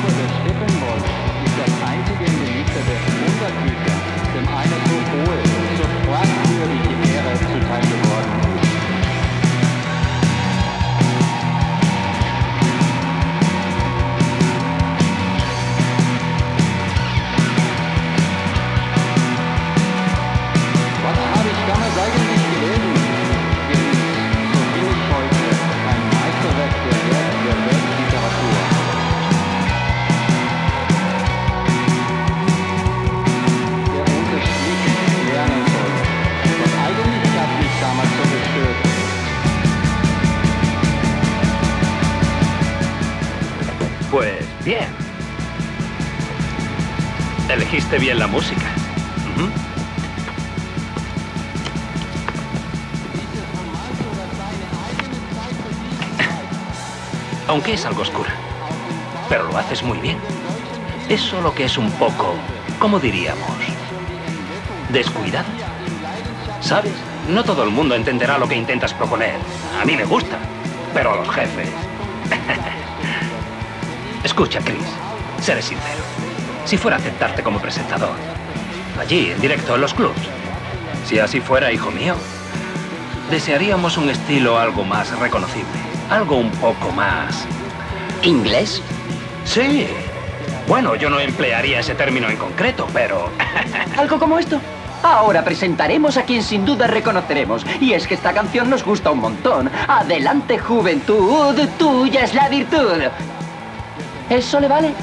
Bien. Elegiste bien la música. Aunque es algo oscura. Pero lo haces muy bien. Es solo que es un poco, ¿cómo diríamos? Descuidado. ¿Sabes? No todo el mundo entenderá lo que intentas proponer. A mí me gusta, pero a los jefes... Escucha, Chris, seré sincero. Si fuera a aceptarte como presentador, allí, en directo, en los clubs, si así fuera, hijo mío, desearíamos un estilo algo más reconocible, algo un poco más... ¿Inglés? Sí. Bueno, yo no emplearía ese término en concreto, pero... ¿Algo como esto? Ahora presentaremos a quien sin duda reconoceremos. Y es que esta canción nos gusta un montón. Adelante, juventud, tuya es la virtud. ¿Eso le vale?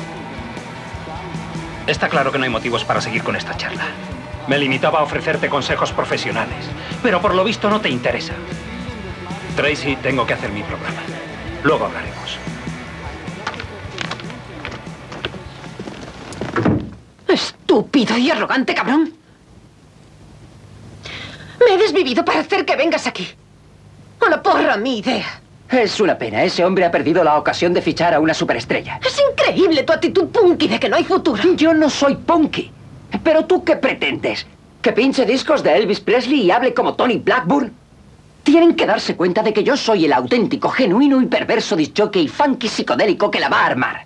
Está claro que no hay motivos para seguir con esta charla. Me limitaba a ofrecerte consejos profesionales, pero por lo visto no te interesa. Tracy, tengo que hacer mi programa. Luego hablaremos. Estúpido y arrogante cabrón. Me he desvivido para hacer que vengas aquí. A la porra, mi idea. Es una pena. Ese hombre ha perdido la ocasión de fichar a una superestrella. Es increíble tu actitud punky de que no hay futuro. Yo no soy punky. ¿Pero tú qué pretendes? ¿Que pinche discos de Elvis Presley y hable como Tony Blackburn? Tienen que darse cuenta de que yo soy el auténtico, genuino y perverso discjockey funky psicodélico que la va a armar.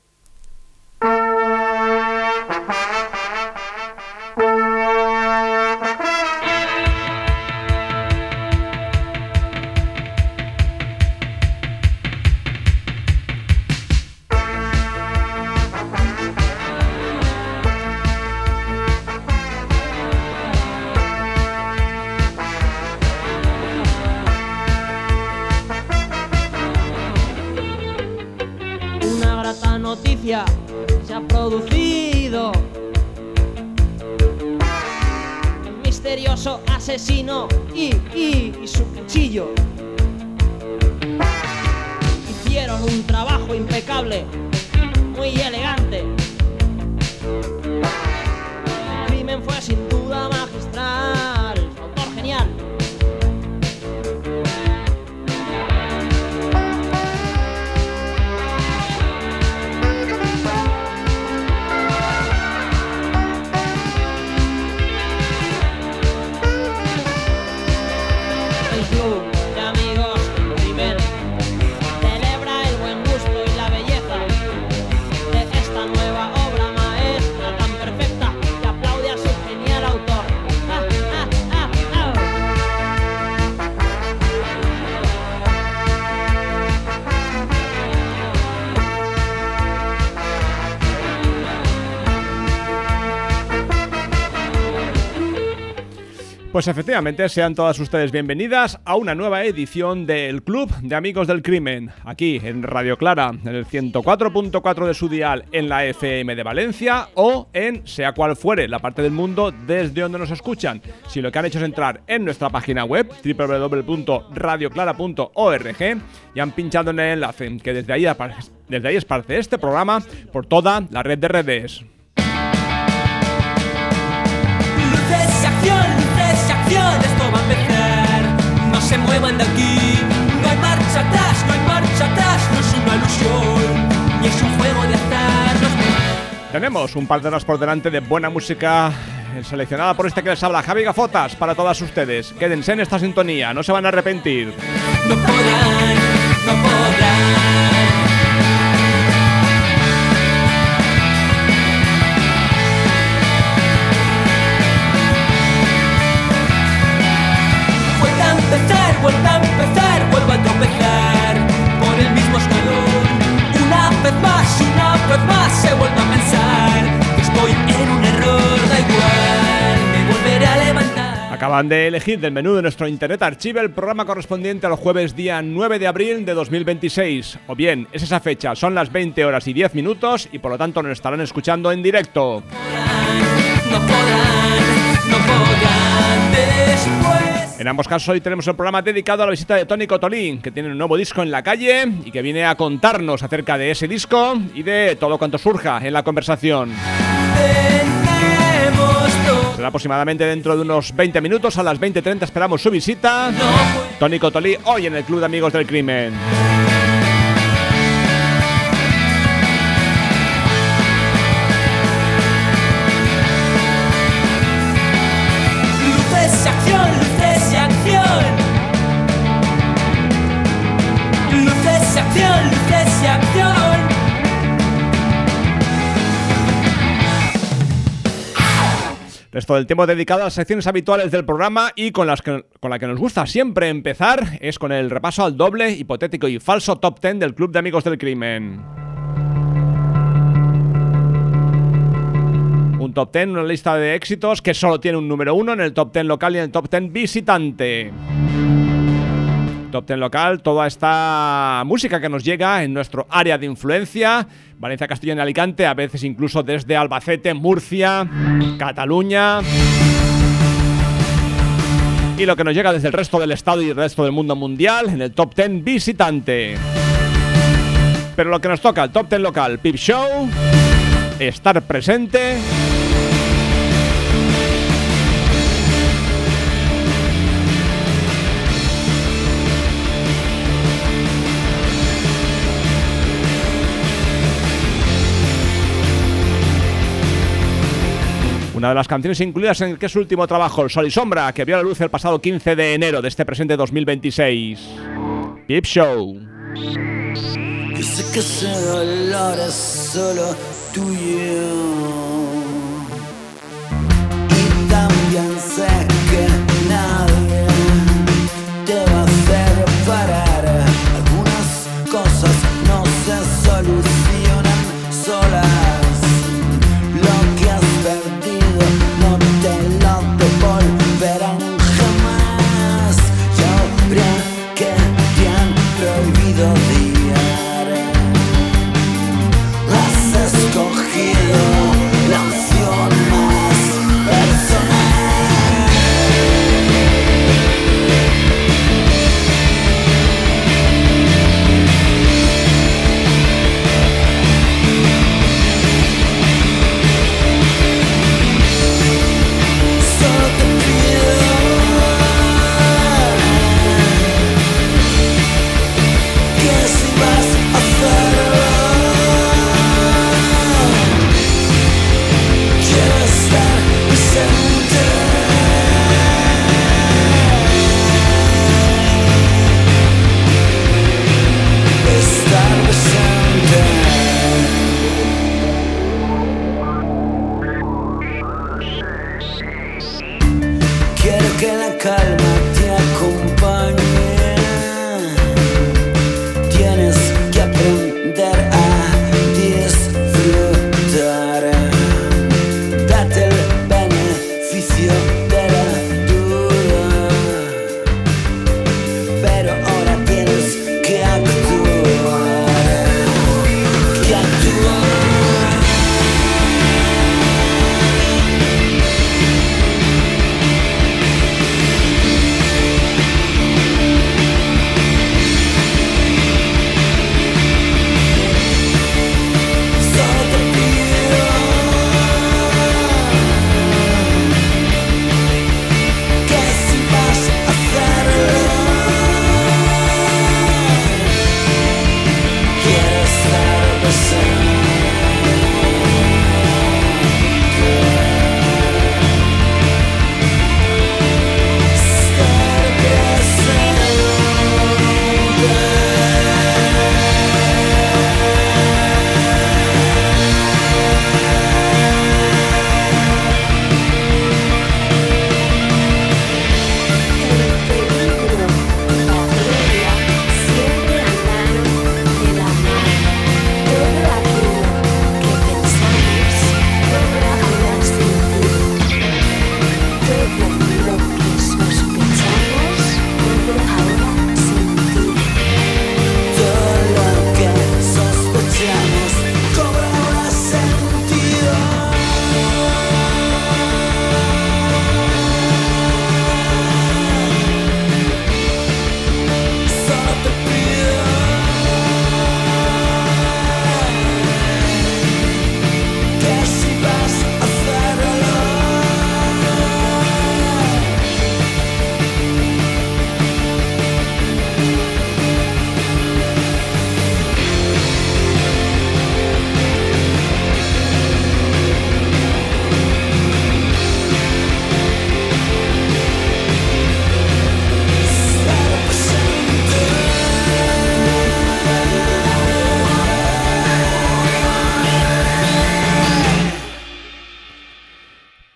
Se ha producido un misterioso asesino y su cuchillo hicieron un trabajo impecable, muy elegante. El crimen fue sin duda magistral, su autor genial. Pues efectivamente, sean todas ustedes bienvenidas a una nueva edición del Club de Amigos del Crimen, aquí en Radio Clara, en el 104.4 de su dial en la FM de Valencia o en sea cual fuere la parte del mundo desde donde nos escuchan. Si lo que han hecho es entrar en nuestra página web www.radioclara.org y han pinchado en el enlace que desde ahí esparce este programa por toda la red de redes. Esto va a empezar, no se muevan de aquí, no hay marcha atrás, no hay marcha atrás, no es una ilusión, ni es un juego de azar. Tenemos un par de horas por delante de buena música seleccionada por este que les habla, Javi Gafotas, para todas ustedes. Quédense en esta sintonía, no se van a arrepentir. No podrán, no podrán. Acaban de elegir del menú de nuestro Internet Archive el programa correspondiente al jueves día 9 de abril de 2026. O bien, es esa fecha, son las 20 horas y 10 minutos y por lo tanto nos estarán escuchando en directo. No podrán después. En ambos casos hoy tenemos el programa dedicado a la visita de Tony Cotolí, que tiene un nuevo disco en la calle y que viene a contarnos acerca de ese disco y de todo cuanto surja en la conversación. Será aproximadamente dentro de unos 20 minutos, a las 20:30 esperamos su visita. Tony Cotolí hoy en el Club de Amigos del Crimen. Luces y acción, luces y acción. Luces y acción, luces y acción. Resto del tiempo dedicado a las secciones habituales del programa y con la que nos gusta siempre empezar es con el repaso al doble, hipotético y falso top 10 del Club de Amigos del Crimen. Un top 10, una lista de éxitos que solo tiene un número 1 en el top 10 local y en el top 10 visitante. Top 10 local, toda esta música que nos llega en nuestro área de influencia, Valencia, Castellón y Alicante, a veces incluso desde Albacete, Murcia, Cataluña, y lo que nos llega desde el resto del estado y el resto del mundo mundial en el top 10 visitante. Pero lo que nos toca, el top 10 local, Peep Show, estar presente. Una de las canciones incluidas en el que es su último trabajo, El Sol y Sombra, que vio la luz el pasado 15 de enero de este presente 2026. Peep Show. Yo sé que ese dolor es solo tuyo. Y también sé que nadie te va a hacer parar. Algunas cosas no se solucionan solas. Lo que has perdido no te lo devolverán jamás. Yo creo que te han prohibido odiar. Has escogido la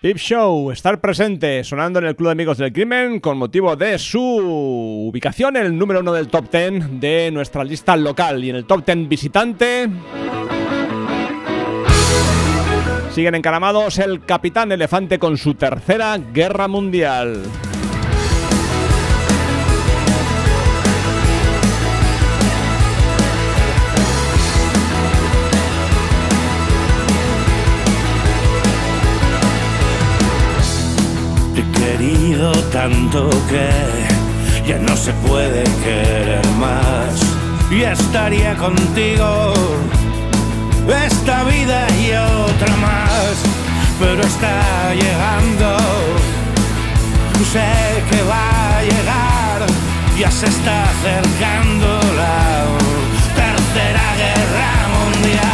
Peep Show, estar presente, sonando en el Club de Amigos del Crimen con motivo de su ubicación en el número 1 del top 10 de nuestra lista local. Y en el top 10 visitante siguen encaramados el Capitán Elefante con su tercera guerra mundial. Querido tanto que ya no se puede querer más, y estaría contigo esta vida y otra más, pero está llegando, sé que va a llegar, ya se está acercando la tercera guerra mundial.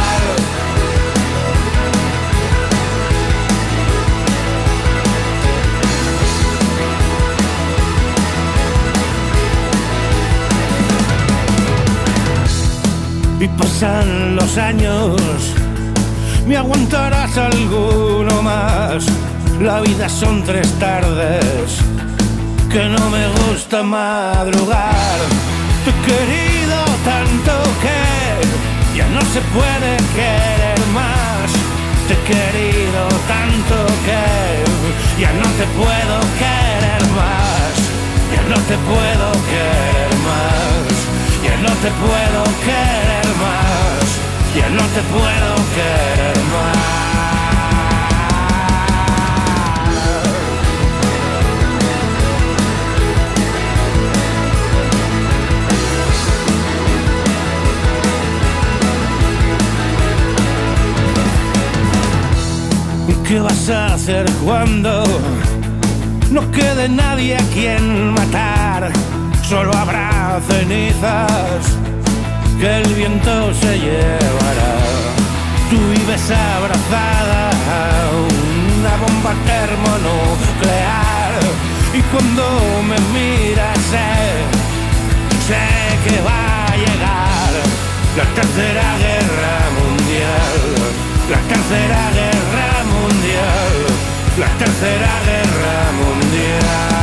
Y pasan los años, me aguantarás alguno más. La vida son 3 tardes, que no me gusta madrugar. Te he querido tanto que ya no se puede querer más. Te he querido tanto que ya no te puedo querer más. Ya no te puedo querer más. Ya no te puedo querer más, ya no te puedo querer más. ¿Qué vas a hacer cuando no quede nadie a quien matar? Solo habrá cenizas que el viento se llevará. Tú vives abrazada a una bomba termonuclear, y cuando me miras sé que va a llegar la tercera guerra mundial, la tercera guerra mundial, la tercera guerra mundial.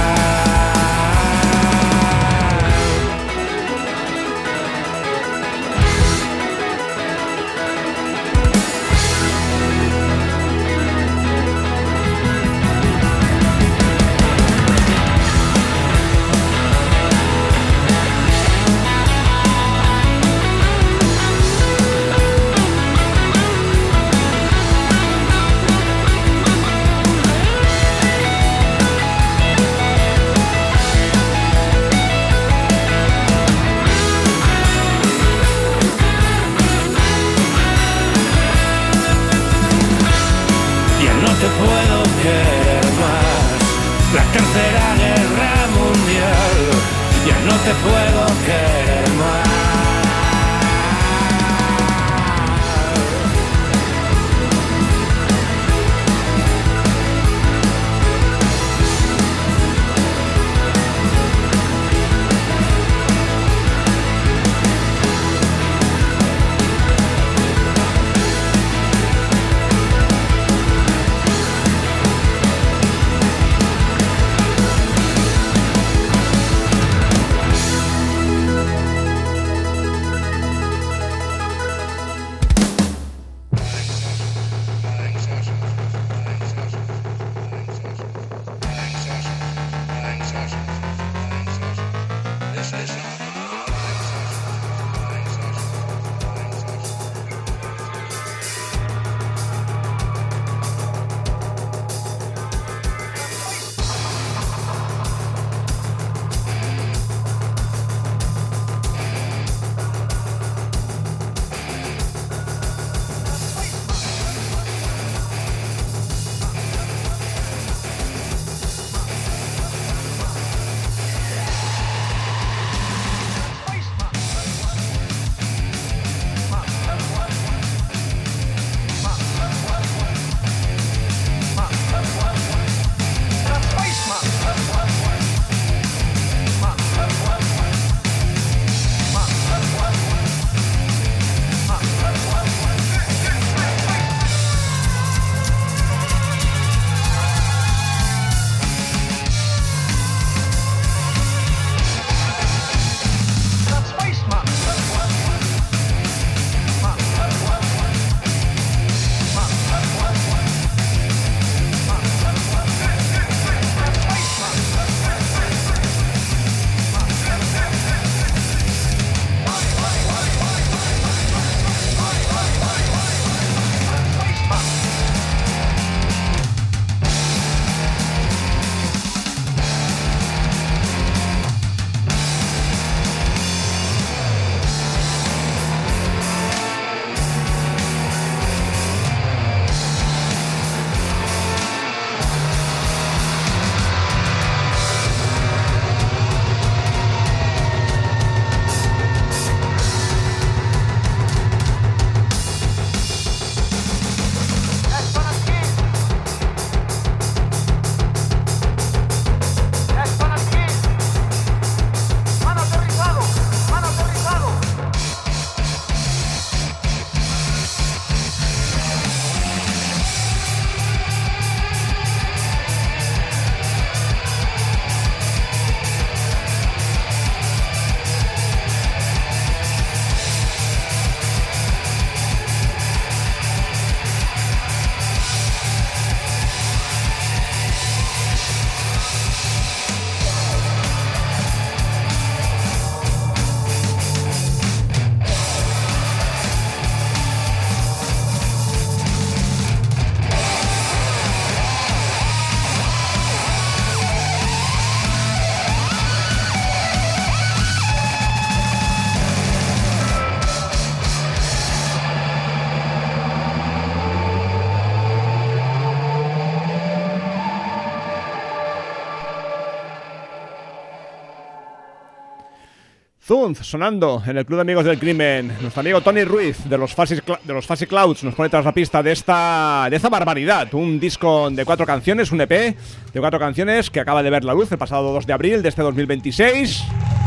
Zunz sonando en el Club de Amigos del Crimen. Nuestro amigo Tony Ruiz de los Fuzzy Clouds nos pone tras la pista de esta barbaridad. Un disco de 4 canciones, un EP de 4 canciones que acaba de ver la luz el pasado 2 de abril de este 2026.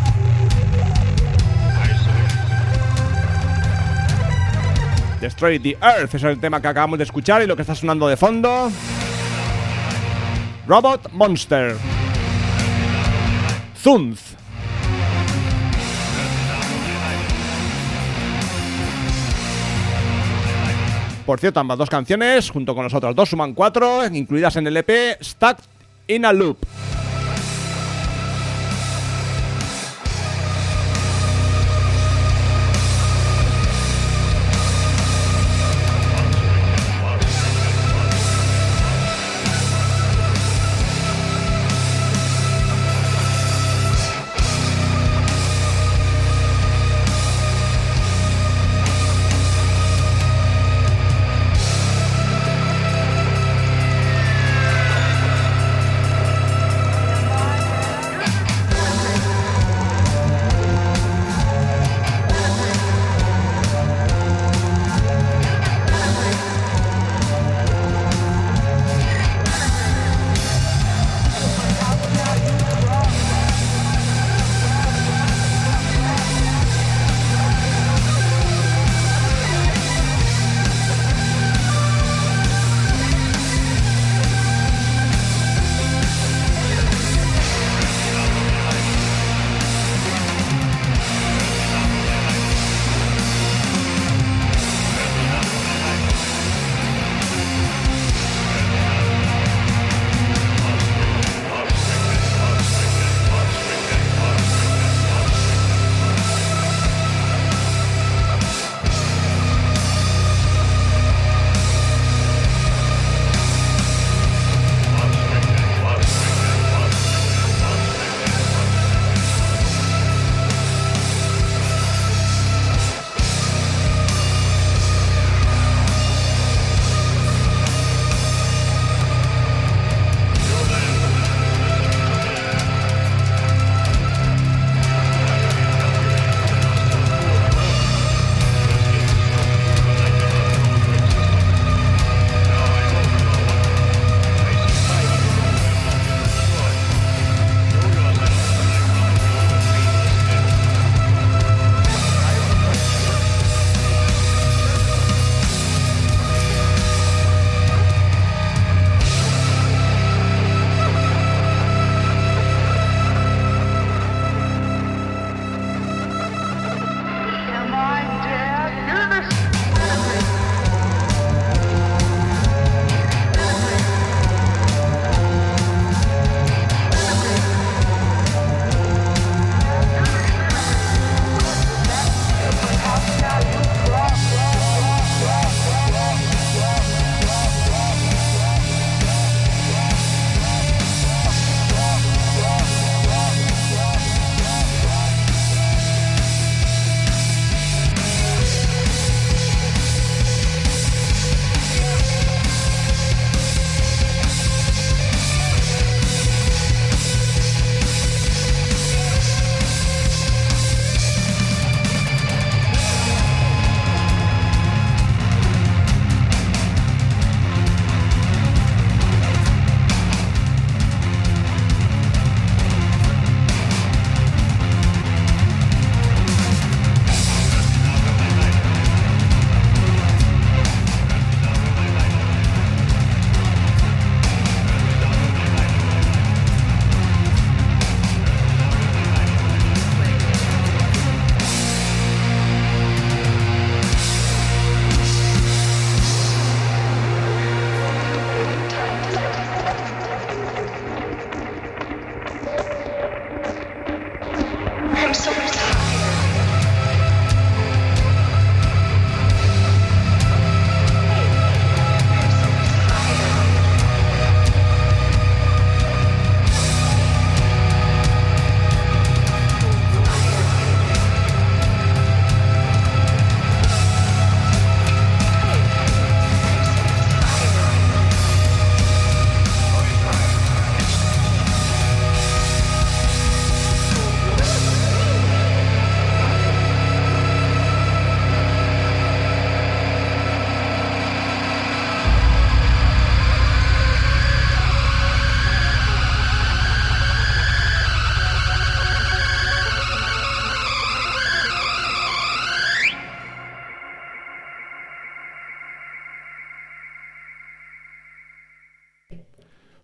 Destroy the Earth es el tema que acabamos de escuchar y lo que está sonando de fondo. Robot Monster. Zunz. Por cierto, ambas 2 canciones, junto con las otras 2, suman 4, incluidas en el EP Stuck in a Loop.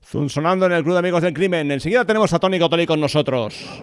Sonando en el Club de Amigos del Crimen. Enseguida tenemos a Tony Cotoli con nosotros.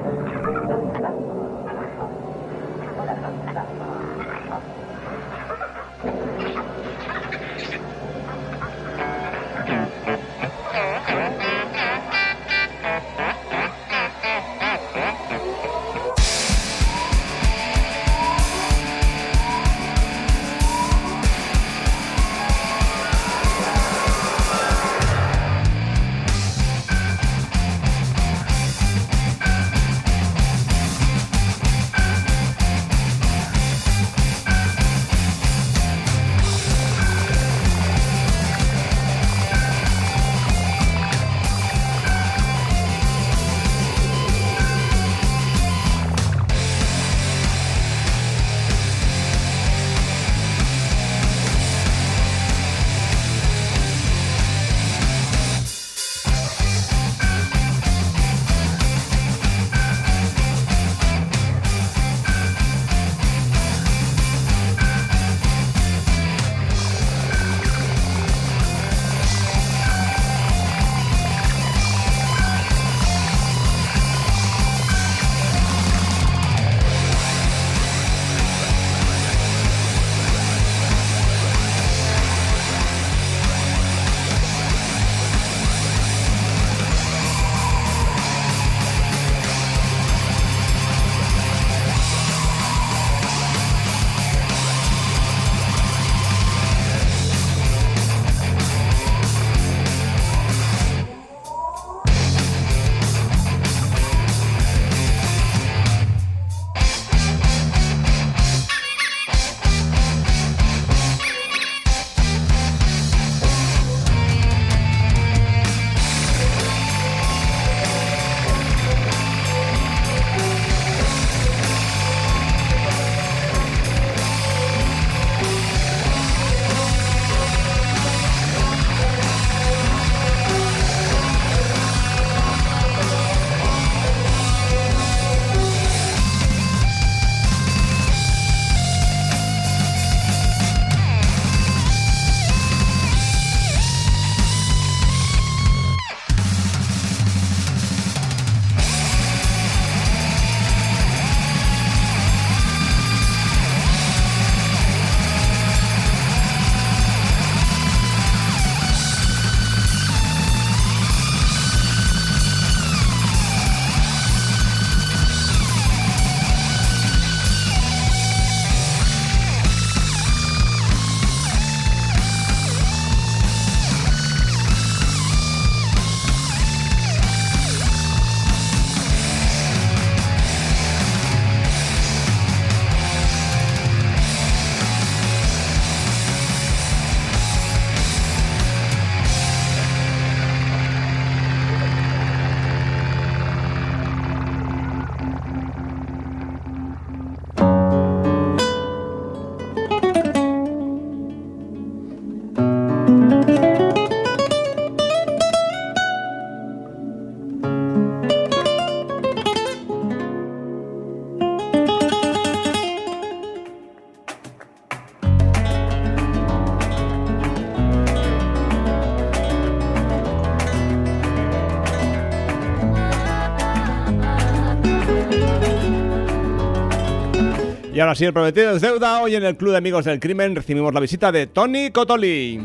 Y ahora sí, el prometido es deuda. Hoy en el Club de Amigos del Crimen recibimos la visita de Tony Cotoli.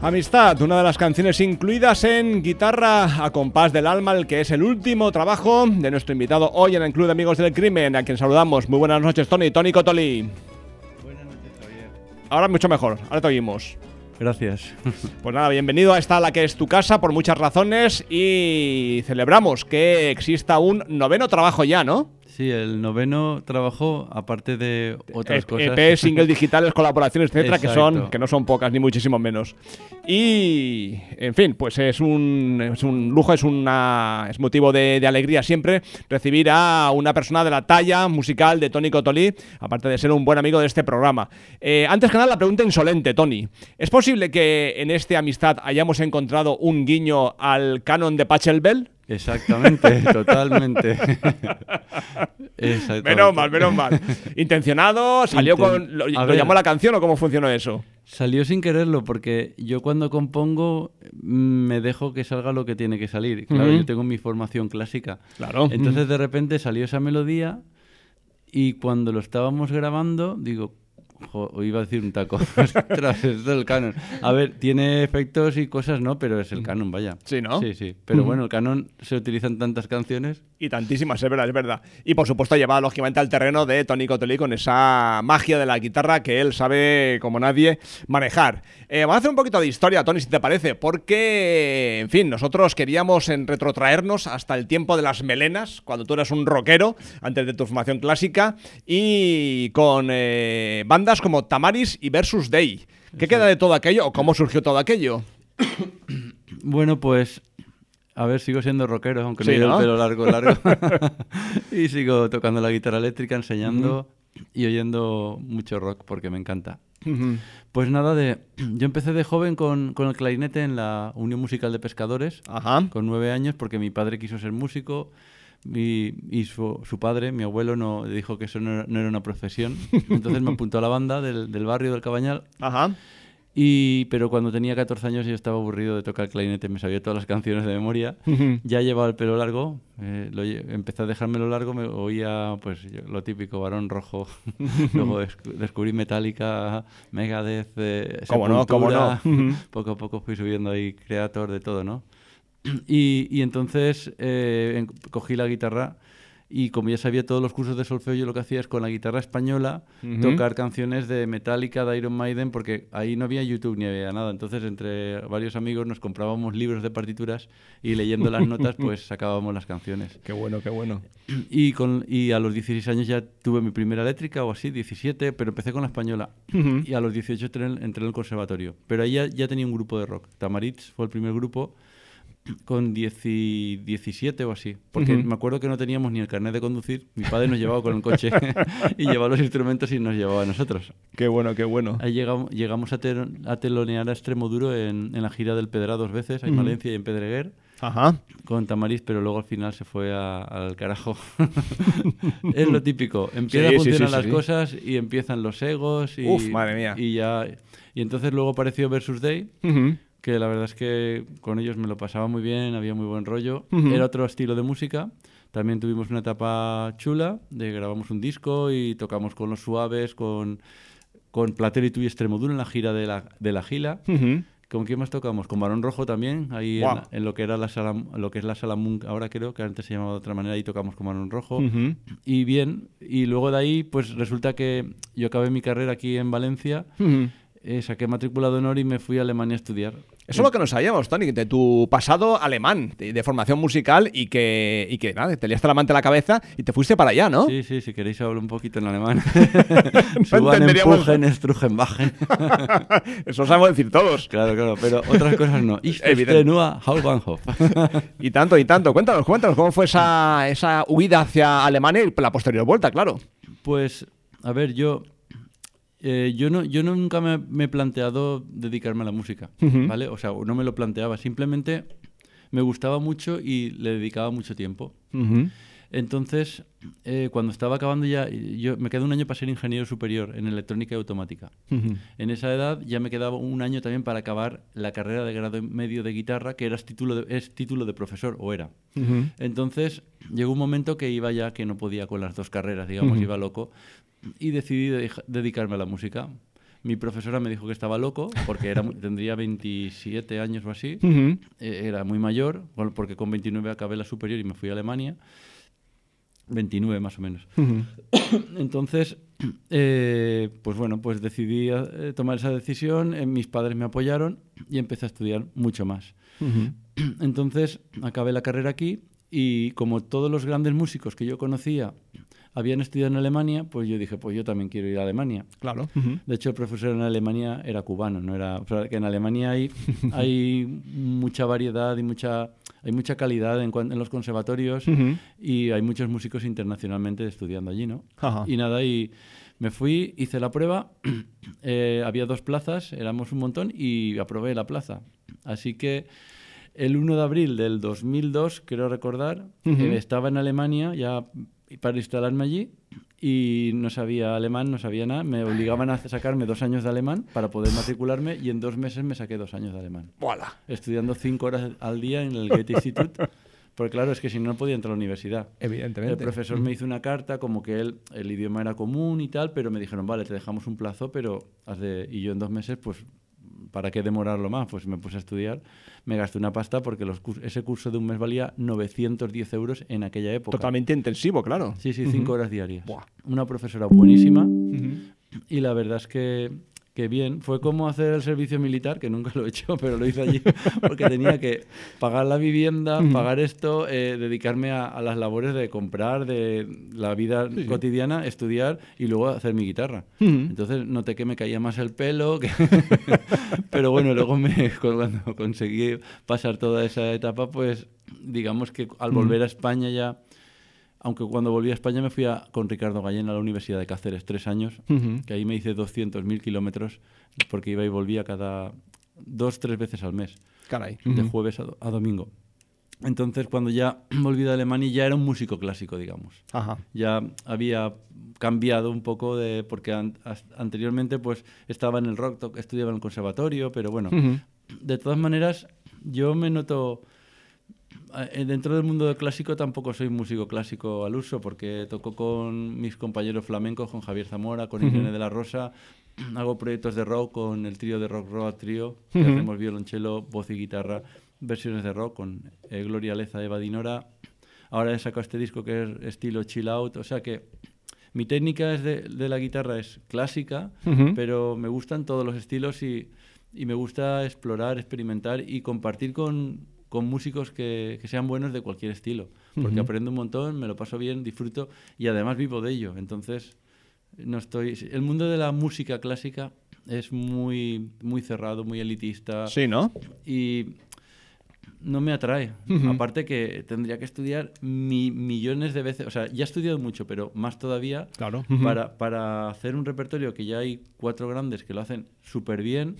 Amistad, una de las canciones incluidas en Guitarra a compás del alma, el que es el último trabajo de nuestro invitado hoy en el Club de Amigos del Crimen, a quien saludamos. Muy buenas noches, Tony Cotoli. Buenas noches, Javier. Ahora mucho mejor, ahora te oímos. Gracias. Pues nada, bienvenido a esta la que es tu casa por muchas razones y celebramos que exista un noveno trabajo ya, ¿no? Sí, el noveno trabajo, aparte de otras cosas. EP, singles digitales, colaboraciones, etcétera, Exacto. que no son pocas, ni muchísimo menos. Y, en fin, pues es un lujo, es motivo de alegría siempre recibir a una persona de la talla musical de Tony Cotoli, aparte de ser un buen amigo de este programa. Antes que nada, la pregunta insolente, Tony. ¿Es posible que en este Amistad hayamos encontrado un guiño al canon de Pachelbel? Exactamente, totalmente. Exactamente. Menos mal. ¿Intencionado? ¿Salió lo llamó la canción o cómo funcionó eso? Salió sin quererlo, porque yo cuando compongo me dejo que salga lo que tiene que salir. Claro, yo tengo mi formación clásica. Claro. Entonces de repente salió esa melodía y cuando lo estábamos grabando, digo... iba a decir un taco. Ostras, esto es el canon. A ver, tiene efectos y cosas, ¿no? Pero es el canon, vaya. Sí, ¿no? Sí. Pero bueno, el canon se utiliza en tantas canciones. Y tantísimas, es verdad. Y por supuesto llevado lógicamente al terreno de Tony Cotoli con esa magia de la guitarra que él sabe como nadie manejar. Vamos a hacer un poquito de historia, Tony, si te parece, porque, en fin, nosotros queríamos retrotraernos hasta el tiempo de las melenas, cuando tú eras un rockero, antes de tu formación clásica, y con bandas como Tamaris y Versus Day. ¿Qué queda de todo aquello o cómo surgió todo aquello? Bueno, pues... A ver, sigo siendo rockero, aunque no Sí, llevo ¿no? el pelo largo. Y sigo tocando la guitarra eléctrica, enseñando y oyendo mucho rock porque me encanta. Pues nada, yo empecé de joven con el clarinete en la Unión Musical de Pescadores, con 9 años, porque mi padre quiso ser músico y su padre, mi abuelo, no dijo que eso no era una profesión. Entonces me apuntó a la banda del barrio del Cabañal. Pero cuando tenía 14 años yo estaba aburrido de tocar el clarinete, me sabía todas las canciones de memoria. Ya llevaba el pelo largo, empecé a dejármelo largo, me oía pues lo típico, Barón Rojo. Luego descubrí Metallica, Megadeth, ¿Cómo no? Poco a poco fui subiendo ahí Creator, de todo, ¿no? Y entonces cogí la guitarra. Y como ya sabía todos los cursos de solfeo, yo lo que hacía es con la guitarra española tocar canciones de Metallica, de Iron Maiden, porque ahí no había YouTube ni había nada. Entonces, entre varios amigos nos comprábamos libros de partituras y leyendo las notas, pues sacábamos las canciones. Qué bueno. Y a los 16 años ya tuve mi primera eléctrica o así, 17, pero empecé con la española. Y a los 18 entré en el conservatorio. Pero ahí ya tenía un grupo de rock. Tamaritz fue el primer grupo, con 17 o así, porque me acuerdo que no teníamos ni el carnet de conducir, mi padre nos llevaba con el coche y llevaba los instrumentos y nos llevaba a nosotros. Qué bueno. Ahí llegamos a telonear a Extremoduro en la gira del Pedra 2 veces, en Valencia y en Pedreguer, con Tamariz, pero luego al final se fue al carajo. Es lo típico, empiezan a funcionar las cosas y empiezan los egos y, madre mía. Y entonces luego apareció Versus Day, que la verdad es que con ellos me lo pasaba muy bien, había muy buen rollo. Era otro estilo de música. También tuvimos una etapa chula, grabamos un disco y tocamos con Los Suaves, con Platero y tú y Extremoduro en la gira de la Gila. ¿Con quién más tocamos? Con Barón Rojo también, ahí en lo que era la sala, lo que es la Sala Munk, ahora creo, que antes se llamaba de otra manera, y tocamos con Barón Rojo. Y bien, y luego de ahí, pues resulta que yo acabé mi carrera aquí en Valencia, saqué matrícula de honor y me fui a Alemania a estudiar. Eso es lo que no sabíamos, Tony, de tu pasado alemán, de formación musical y que nada, te liaste la manta en la cabeza y te fuiste para allá, ¿no? Sí, si queréis hablo un poquito en alemán. No Suban, entenderíamos. empujen, strujen, bajen. Eso lo sabemos decir todos. Claro, pero otras cosas no. Ich verstehe nur Hauptbahnhof. Y tanto. Cuéntanos, ¿cómo fue esa huida hacia Alemania y la posterior vuelta, claro? Pues, a ver, yo nunca me he planteado dedicarme a la música, ¿vale? O sea, no me lo planteaba, simplemente me gustaba mucho y le dedicaba mucho tiempo. Entonces, cuando estaba acabando yo me quedé un año para ser ingeniero superior en electrónica y automática. En esa edad ya me quedaba un año también para acabar la carrera de grado medio de guitarra, que es título de profesor, o era. Entonces, llegó un momento que iba ya que no podía con las dos carreras, digamos, iba loco. Y decidí dedicarme a la música. Mi profesora me dijo que estaba loco porque tendría 27 años o así. Era muy mayor, porque con 29 acabé la superior y me fui a Alemania. 29 más o menos. Entonces, pues bueno, pues decidí tomar esa decisión. Mis padres me apoyaron y empecé a estudiar mucho más. Entonces, acabé la carrera aquí y como todos los grandes músicos que yo conocía habían estudiado en Alemania, pues yo dije, pues yo también quiero ir a Alemania. Claro. De hecho, el profesor en Alemania era cubano, no era, o sea, que en Alemania hay mucha variedad y hay mucha calidad en los conservatorios y hay muchos músicos internacionalmente estudiando allí, ¿no? Ajá. Y nada, y me fui, hice la prueba, había 2 plazas, éramos un montón y aprobé la plaza. Así que el 1 de abril del 2002, quiero recordar, estaba en Alemania ya para instalarme allí y no sabía alemán, no sabía nada. Me obligaban a sacarme 2 años de alemán para poder matricularme y en 2 meses me saqué 2 años de alemán. ¡Voilà! Estudiando 5 horas al día en el Goethe Institut, porque claro, es que si no podía entrar a la universidad. Evidentemente. El profesor me hizo una carta como que el idioma era común y tal, pero me dijeron, vale, te dejamos un plazo, pero y yo en 2 meses, pues, ¿para qué demorarlo más? Pues me puse a estudiar, me gasté una pasta porque ese curso de un mes valía 910 euros en aquella época. Totalmente intensivo, claro. Sí, 5 horas diarias. Buah. Una profesora buenísima y la verdad es que bien. Fue como hacer el servicio militar, que nunca lo he hecho, pero lo hice allí porque tenía que pagar la vivienda, pagar esto, dedicarme a las labores de comprar, de la vida cotidiana, estudiar y luego hacer mi guitarra. Entonces noté que me caía más el pelo, pero bueno, luego cuando conseguí pasar toda esa etapa, pues digamos que al volver a España ya... Aunque cuando volví a España me fui con Ricardo Gallén a la Universidad de Cáceres 3 años, que ahí me hice 200.000 kilómetros porque iba y volvía cada 2-3 veces al mes. Caray. De jueves a domingo. Entonces, cuando ya volví de Alemania, ya era un músico clásico, digamos. Ajá. Ya había cambiado un poco porque anteriormente pues estaba en el rock, estudiaba en el conservatorio, pero bueno, de todas maneras, yo me noto... Dentro del mundo del clásico tampoco soy músico clásico al uso porque toco con mis compañeros flamencos, con Javier Zamora, con Irene de la Rosa, hago proyectos de rock con el trío de Rock Road Trío, que hacemos violonchelo, voz y guitarra, versiones de rock con Gloria Leza, Eva Dinora. Ahora he sacado este disco que es estilo chill out, o sea que mi técnica de la guitarra es clásica, pero me gustan todos los estilos y me gusta explorar, experimentar y compartir con músicos que sean buenos de cualquier estilo, porque aprendo un montón, me lo paso bien, disfruto y además vivo de ello. Entonces, el mundo de la música clásica es muy, muy cerrado, muy elitista. Sí, ¿no? Y no me atrae. Aparte que tendría que estudiar millones de veces. O sea, ya he estudiado mucho, pero más todavía. Claro. Para hacer un repertorio que ya hay 4 grandes que lo hacen súper bien.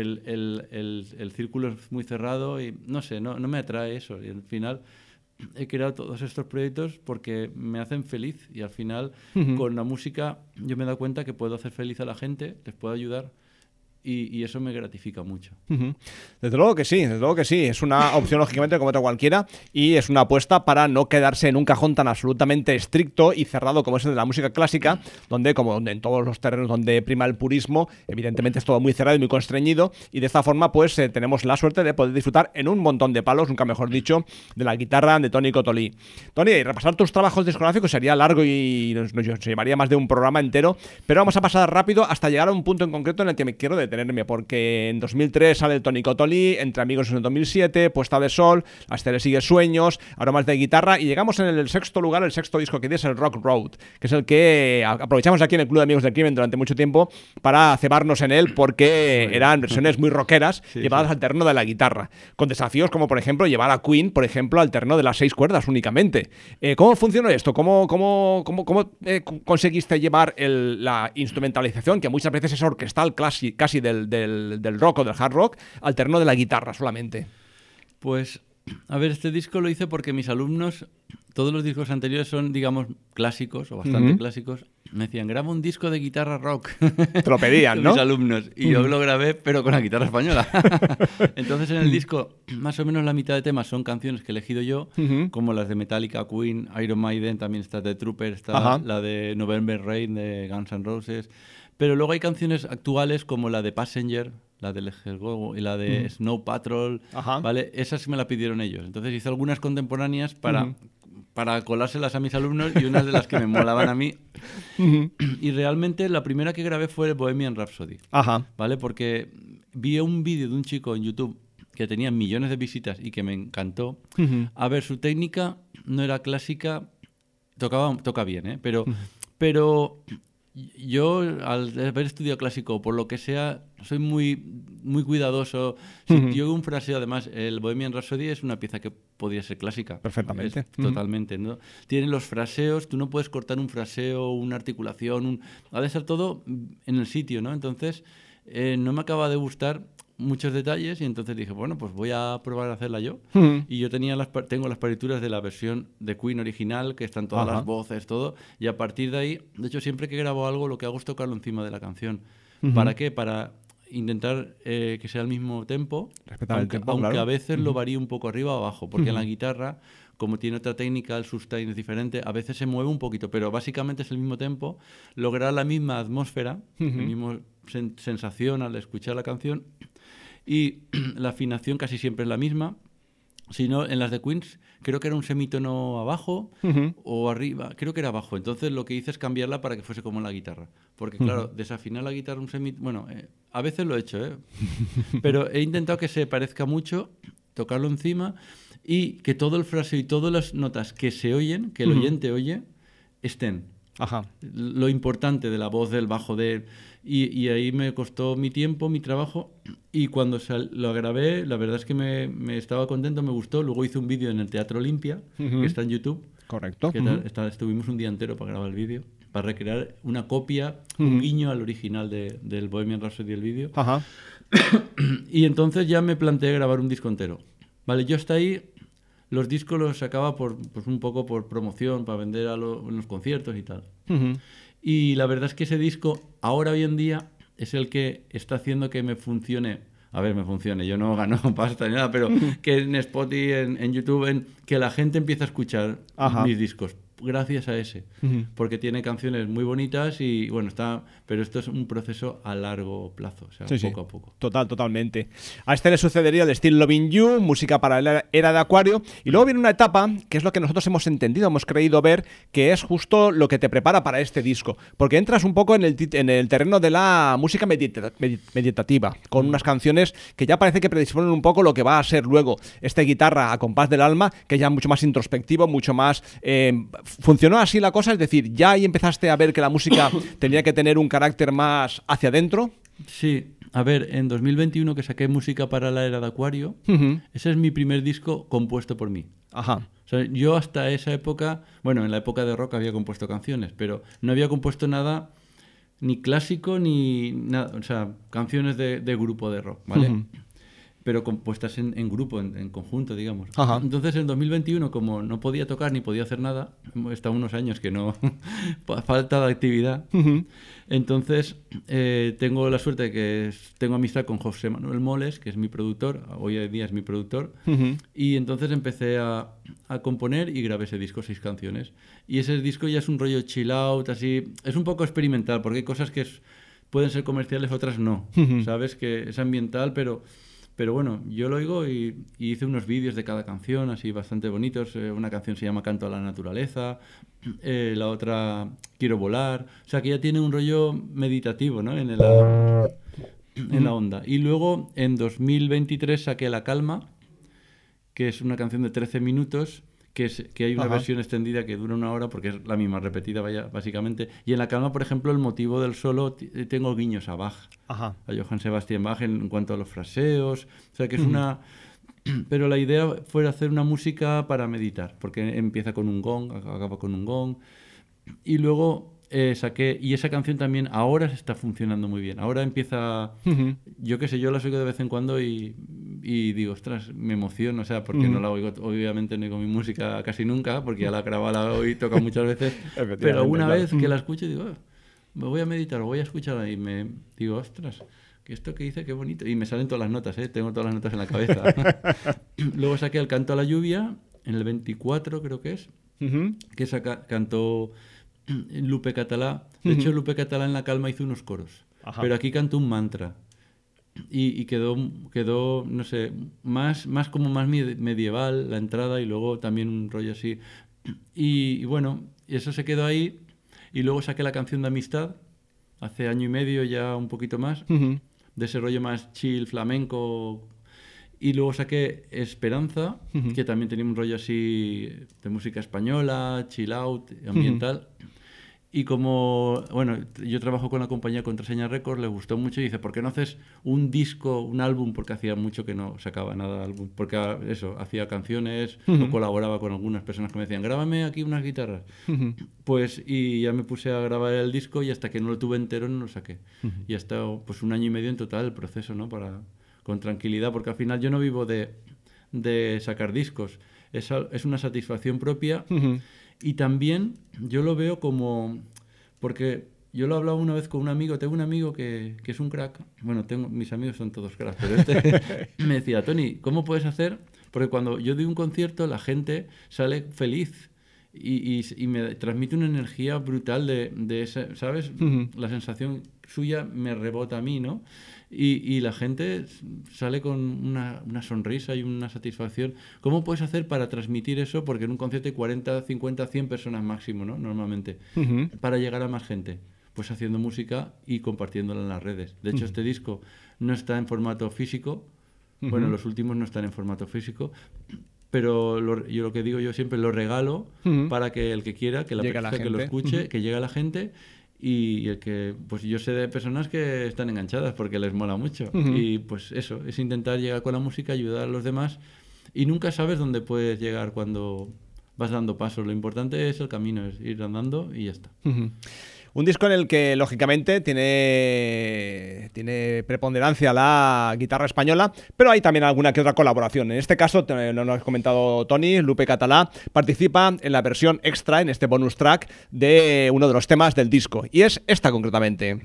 El círculo es muy cerrado y no sé, no me atrae eso. Y al final he creado todos estos proyectos porque me hacen feliz y al final con la música yo me he dado cuenta que puedo hacer feliz a la gente, les puedo ayudar. Y eso me gratifica mucho. Desde luego que sí, Es una opción, lógicamente, como otra cualquiera, y es una apuesta para no quedarse en un cajón tan absolutamente estricto y cerrado como es el de la música clásica, donde, como en todos los terrenos donde prima el purismo, evidentemente es todo muy cerrado y muy constreñido, y de esta forma, pues, tenemos la suerte de poder disfrutar en un montón de palos, nunca mejor dicho, de la guitarra de Toni Cotolí. Toni, repasar tus trabajos discográficos sería largo y nos llevaría más de un programa entero, pero vamos a pasar rápido hasta llegar a un punto en concreto en el que me quiero detenerme, porque en 2003 sale el Toni Cotolí, Entre Amigos en el 2007, Puesta de Sol, Las Tele Sigue Sueños, Aromas de Guitarra, y llegamos en el 6º lugar, el 6º disco que es el Rock Road, que es el que aprovechamos aquí en el Club de Amigos del Crimen durante mucho tiempo para cebarnos en él, porque eran versiones muy rockeras llevadas al terreno de la guitarra, con desafíos como, por ejemplo, llevar a Queen, por ejemplo, al terreno de las 6 cuerdas únicamente. ¿Cómo funcionó esto? ¿Cómo conseguiste llevar la instrumentalización, que muchas veces es orquestal casi del rock o del hard rock, al terreno de la guitarra solamente? Pues, a ver, este disco lo hice porque mis alumnos, todos los discos anteriores son, digamos, clásicos o bastante clásicos. Me decían, graba un disco de guitarra rock. Te lo pedían, ¿no? Mis alumnos. Y yo lo grabé, pero con la guitarra española. Entonces, en el disco, más o menos la mitad de temas son canciones que he elegido yo, como las de Metallica, Queen, Iron Maiden, también está The Trooper, está la de November Rain de Guns N' Roses. Pero luego hay canciones actuales como la de Passenger, la de Let's Go y la de Snow Patrol, ¿vale? Esas me la pidieron ellos. Entonces hice algunas contemporáneas para colárselas a mis alumnos y unas de las que me molaban a mí. Y realmente la primera que grabé fue Bohemian Rhapsody, ¿vale? Porque vi un vídeo de un chico en YouTube que tenía millones de visitas y que me encantó. A ver, su técnica no era clásica, toca bien, ¿eh? Pero yo, al haber estudiado clásico, por lo que sea, soy muy, muy cuidadoso. Si yo un fraseo, además, el Bohemian Rhapsody es una pieza que podría ser clásica. Perfectamente. Totalmente, ¿no? Tienen los fraseos, tú no puedes cortar un fraseo, una articulación, ha de ser todo en el sitio, ¿no? Entonces, no me acaba de gustar muchos detalles y entonces dije, bueno, pues voy a probar a hacerla yo. Y yo tengo las partituras de la versión de Queen original, que están todas las voces, todo, y a partir de ahí, de hecho, siempre que grabo algo, lo que hago es tocarlo encima de la canción. ¿Para qué? Para intentar que sea el mismo tempo, aunque claro, a veces lo varíe un poco arriba o abajo, porque en la guitarra, como tiene otra técnica, el sustain es diferente, a veces se mueve un poquito, pero básicamente es el mismo tempo, lograr la misma atmósfera, la misma sensación al escuchar la canción, y la afinación casi siempre es la misma. Si no, en las de Queens creo que era un semitono abajo o arriba, creo que era abajo. Entonces lo que hice es cambiarla para que fuese como en la guitarra. Porque claro, desafinar la guitarra un semitono... Bueno, a veces lo he hecho, pero he intentado que se parezca mucho, tocarlo encima y que todo el fraseo y todas las notas que se oyen, que el oyente oye, estén. Lo importante de la voz, del bajo, y ahí me costó mi tiempo, mi trabajo, y cuando lo grabé, la verdad es que me estaba contento, me gustó. Luego hice un vídeo en el Teatro Olimpia, que está en YouTube. Correcto. Estuvimos un día entero para grabar el vídeo, para recrear una copia, un guiño al original del Bohemian Rhapsody del vídeo. Y entonces ya me planteé grabar un disco entero. Vale, yo hasta ahí los discos los sacaba pues un poco por promoción, para vender en los conciertos y tal. Y la verdad es que ese disco, ahora hoy en día, es el que está haciendo que me funcione. A ver, me funcione, yo no gano pasta ni nada, pero que en Spotify, en YouTube, que la gente empiece a escuchar mis discos. Gracias a ese, porque tiene canciones muy bonitas y bueno, pero esto es un proceso a largo plazo, o sea, poco a poco. Totalmente. A este le sucedería el Still Loving You, música para la era de Acuario, y luego viene una etapa que es lo que nosotros hemos entendido, hemos creído ver, que es justo lo que te prepara para este disco, porque entras un poco en el terreno de la música meditativa, con unas canciones que ya parece que predisponen un poco lo que va a ser luego esta guitarra a compás del alma, que ya mucho más introspectivo, mucho más... ¿Funcionó así la cosa? Es decir, ¿ya ahí empezaste a ver que la música tenía que tener un carácter más hacia adentro? Sí, a ver, en 2021 que saqué música para la era de Acuario, ese es mi primer disco compuesto por mí. O sea, yo hasta esa época, bueno, en la época de rock había compuesto canciones, pero no había compuesto nada ni clásico ni nada, o sea, canciones de grupo de rock, ¿vale? Pero compuestas en grupo, en conjunto, digamos. Entonces, en 2021, como no podía tocar ni podía hacer nada, he estado unos años que no... falta de actividad. Entonces, tengo la suerte de que tengo amistad con José Manuel Moles, que es mi productor, hoy en día es mi productor, y entonces empecé a componer y grabé ese disco, 6 canciones. Y ese disco ya es un rollo chill out, así... Es un poco experimental, porque hay cosas que pueden ser comerciales, otras no. ¿Sabes? Que es ambiental, pero bueno, yo lo oigo y hice unos vídeos de cada canción, así bastante bonitos. Una canción se llama Canto a la Naturaleza, la otra Quiero Volar. O sea, que ya tiene un rollo meditativo, ¿no? en la onda. Y luego, en 2023, saqué La Calma, que es una canción de 13 minutos, que hay una versión extendida que dura 1 hora, porque es la misma, repetida, básicamente. Y en La Calma, por ejemplo, el motivo del solo, tengo guiños a Bach, a Johann Sebastian Bach en cuanto a los fraseos. O sea, que es una... Pero la idea fue hacer una música para meditar, porque empieza con un gong, acaba con un gong. Y luego saqué... Y esa canción también ahora está funcionando muy bien. Ahora empieza... Yo qué sé, yo la oigo de vez en cuando y digo, ostras, me emociono, o sea, porque no la oigo, obviamente no oigo mi música casi nunca, porque ya la he grabado, la oí, toca muchas veces, pero una vez que la escucho digo, me voy a meditar, voy a escucharla y me digo, ostras, que esto que hice, qué bonito, y me salen todas las notas, tengo todas las notas en la cabeza. Luego saqué El Canto a la Lluvia, en el 24 creo que es, que cantó Lupe Catalá. De hecho, Lupe Catalá en La Calma hizo unos coros. Ajá. Pero aquí cantó un mantra. Y quedó, no sé, más como más medieval la entrada y luego también un rollo así. Y bueno, eso se quedó ahí. Y luego saqué la canción de Amistad, hace año y medio, ya un poquito más, de ese rollo más chill, flamenco. Y luego saqué Esperanza, que también tenía un rollo así de música española, chill out, ambiental. Y como, bueno, yo trabajo con la compañía Contraseña Records, le gustó mucho y dice, ¿por qué no haces un disco, un álbum? Porque hacía mucho que no sacaba nada de álbum. Porque eso, hacía canciones o colaboraba con algunas personas que me decían, grábame aquí unas guitarras. Pues, y ya me puse a grabar el disco y hasta que no lo tuve entero no lo saqué. Y ha estado pues 1 año y medio en total el proceso, ¿no? Con tranquilidad, porque al final yo no vivo de sacar discos. Es una satisfacción propia. Y también yo lo veo como... Porque yo lo hablaba una vez con un amigo, tengo un amigo que es un crack. Bueno, mis amigos son todos cracks, pero este me decía, Tony, ¿cómo puedes hacer? Porque cuando yo doy un concierto, la gente sale feliz y me transmite una energía brutal de esa, ¿sabes? La sensación suya me rebota a mí, ¿no? Y la gente sale con una sonrisa y una satisfacción. ¿Cómo puedes hacer para transmitir eso? Porque en un concierto hay 40, 50, 100 personas máximo, ¿no? Normalmente. Para llegar a más gente. Pues haciendo música y compartiéndola en las redes. De hecho, este disco no está en formato físico. Bueno, los últimos no están en formato físico. Pero yo lo que digo yo siempre, lo regalo para que el que quiera, que la persona que lo escuche, que llegue a la gente. Y el que, pues yo sé de personas que están enganchadas porque les mola mucho. Y pues eso, es intentar llegar con la música, ayudar a los demás. Y nunca sabes dónde puedes llegar cuando vas dando pasos. Lo importante es el camino, es ir andando y ya está. Un disco en el que, lógicamente, tiene preponderancia la guitarra española, pero hay también alguna que otra colaboración. En este caso, lo has comentado Tony, Lupe Catalá participa en la versión extra, en este bonus track, de uno de los temas del disco. Y es esta concretamente.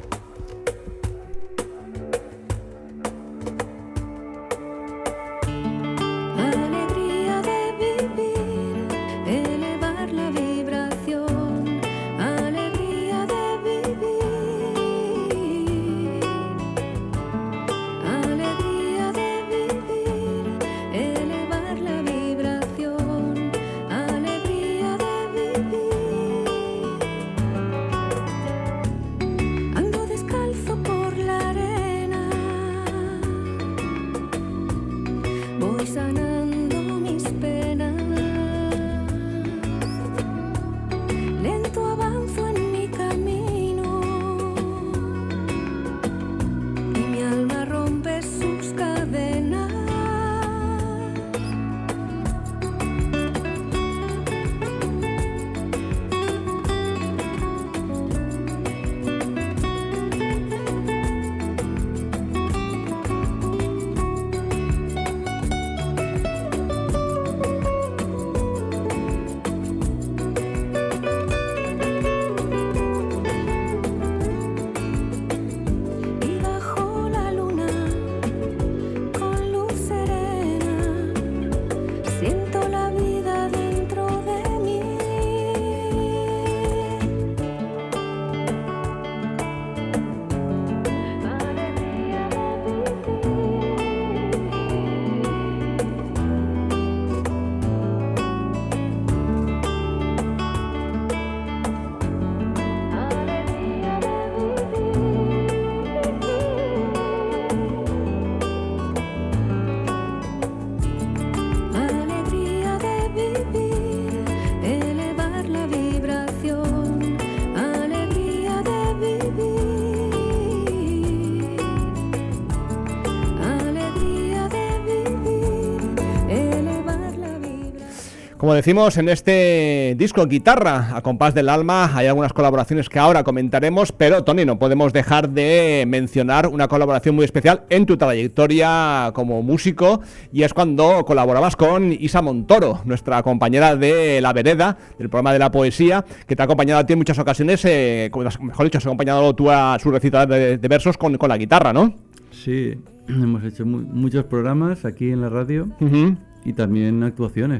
Como decimos, en este disco Guitarra a compás del alma hay algunas colaboraciones que ahora comentaremos, pero Tony, no podemos dejar de mencionar una colaboración muy especial en tu trayectoria como músico, y es cuando colaborabas con Isa Montoro, nuestra compañera de La Vereda, del programa de la poesía, que te ha acompañado a ti en muchas ocasiones, mejor dicho, has acompañado tú a su recital de versos con la guitarra, ¿no? Sí, hemos hecho muchos programas aquí en la radio y también actuaciones.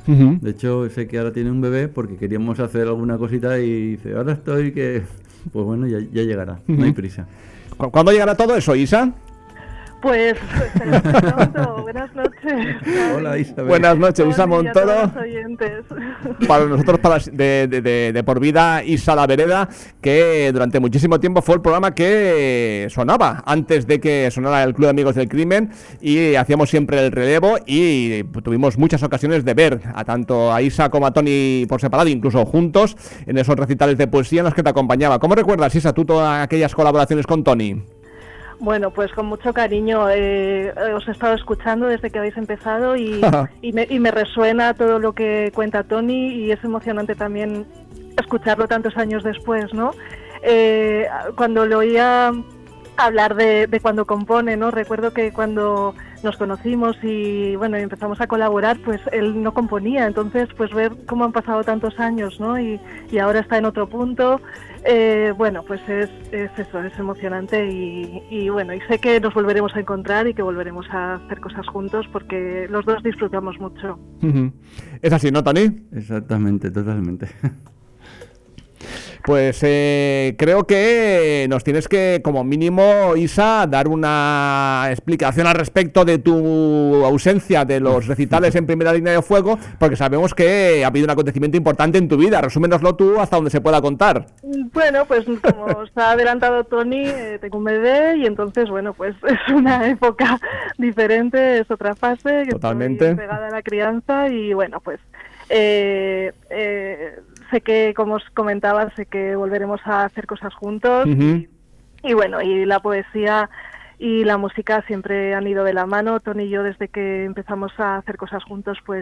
De hecho, sé que ahora tiene un bebé porque queríamos hacer alguna cosita y dice, ahora estoy que... Pues bueno, ya llegará, no hay prisa. ¿Cuándo llegará todo eso, Isa? Pues pronto. Buenas noches. Hola, Isabel. Buenas noches, Isa Montoro. A todos los oyentes. Para nosotros, de por vida, Isa La Vereda, que durante muchísimo tiempo fue el programa que sonaba antes de que sonara el Club de Amigos del Crimen, y hacíamos siempre el relevo y tuvimos muchas ocasiones de ver a tanto a Isa como a Tony por separado, incluso juntos, en esos recitales de poesía en los que te acompañaba. ¿Cómo recuerdas, Isa, tú todas aquellas colaboraciones con Tony? Bueno, pues con mucho cariño. Os he estado escuchando desde que habéis empezado y me resuena todo lo que cuenta Tony, y es emocionante también escucharlo tantos años después, ¿no? Cuando lo oía hablar de cuando compone, ¿no? Recuerdo que cuando nos conocimos y bueno, empezamos a colaborar, pues él no componía, entonces pues ver cómo han pasado tantos años, ¿no? Y ahora está en otro punto. Bueno, pues es eso, es emocionante y bueno, y sé que nos volveremos a encontrar y que volveremos a hacer cosas juntos porque los dos disfrutamos mucho. ¿Es así, no, Tony? Exactamente, totalmente. Pues creo que nos tienes que, como mínimo, Isa, dar una explicación al respecto de tu ausencia de los recitales en Primera Línea de Fuego, porque sabemos que ha habido un acontecimiento importante en tu vida. Resúmenoslo tú hasta donde se pueda contar. Bueno, pues como os ha adelantado Tony, tengo un bebé y entonces, bueno, pues es una época diferente, es otra fase. Que totalmente. Estoy pegada a la crianza y, bueno, pues... sé que, como os comentaba, sé que volveremos a hacer cosas juntos y bueno, y la poesía y la música siempre han ido de la mano. Tony y yo, desde que empezamos a hacer cosas juntos, pues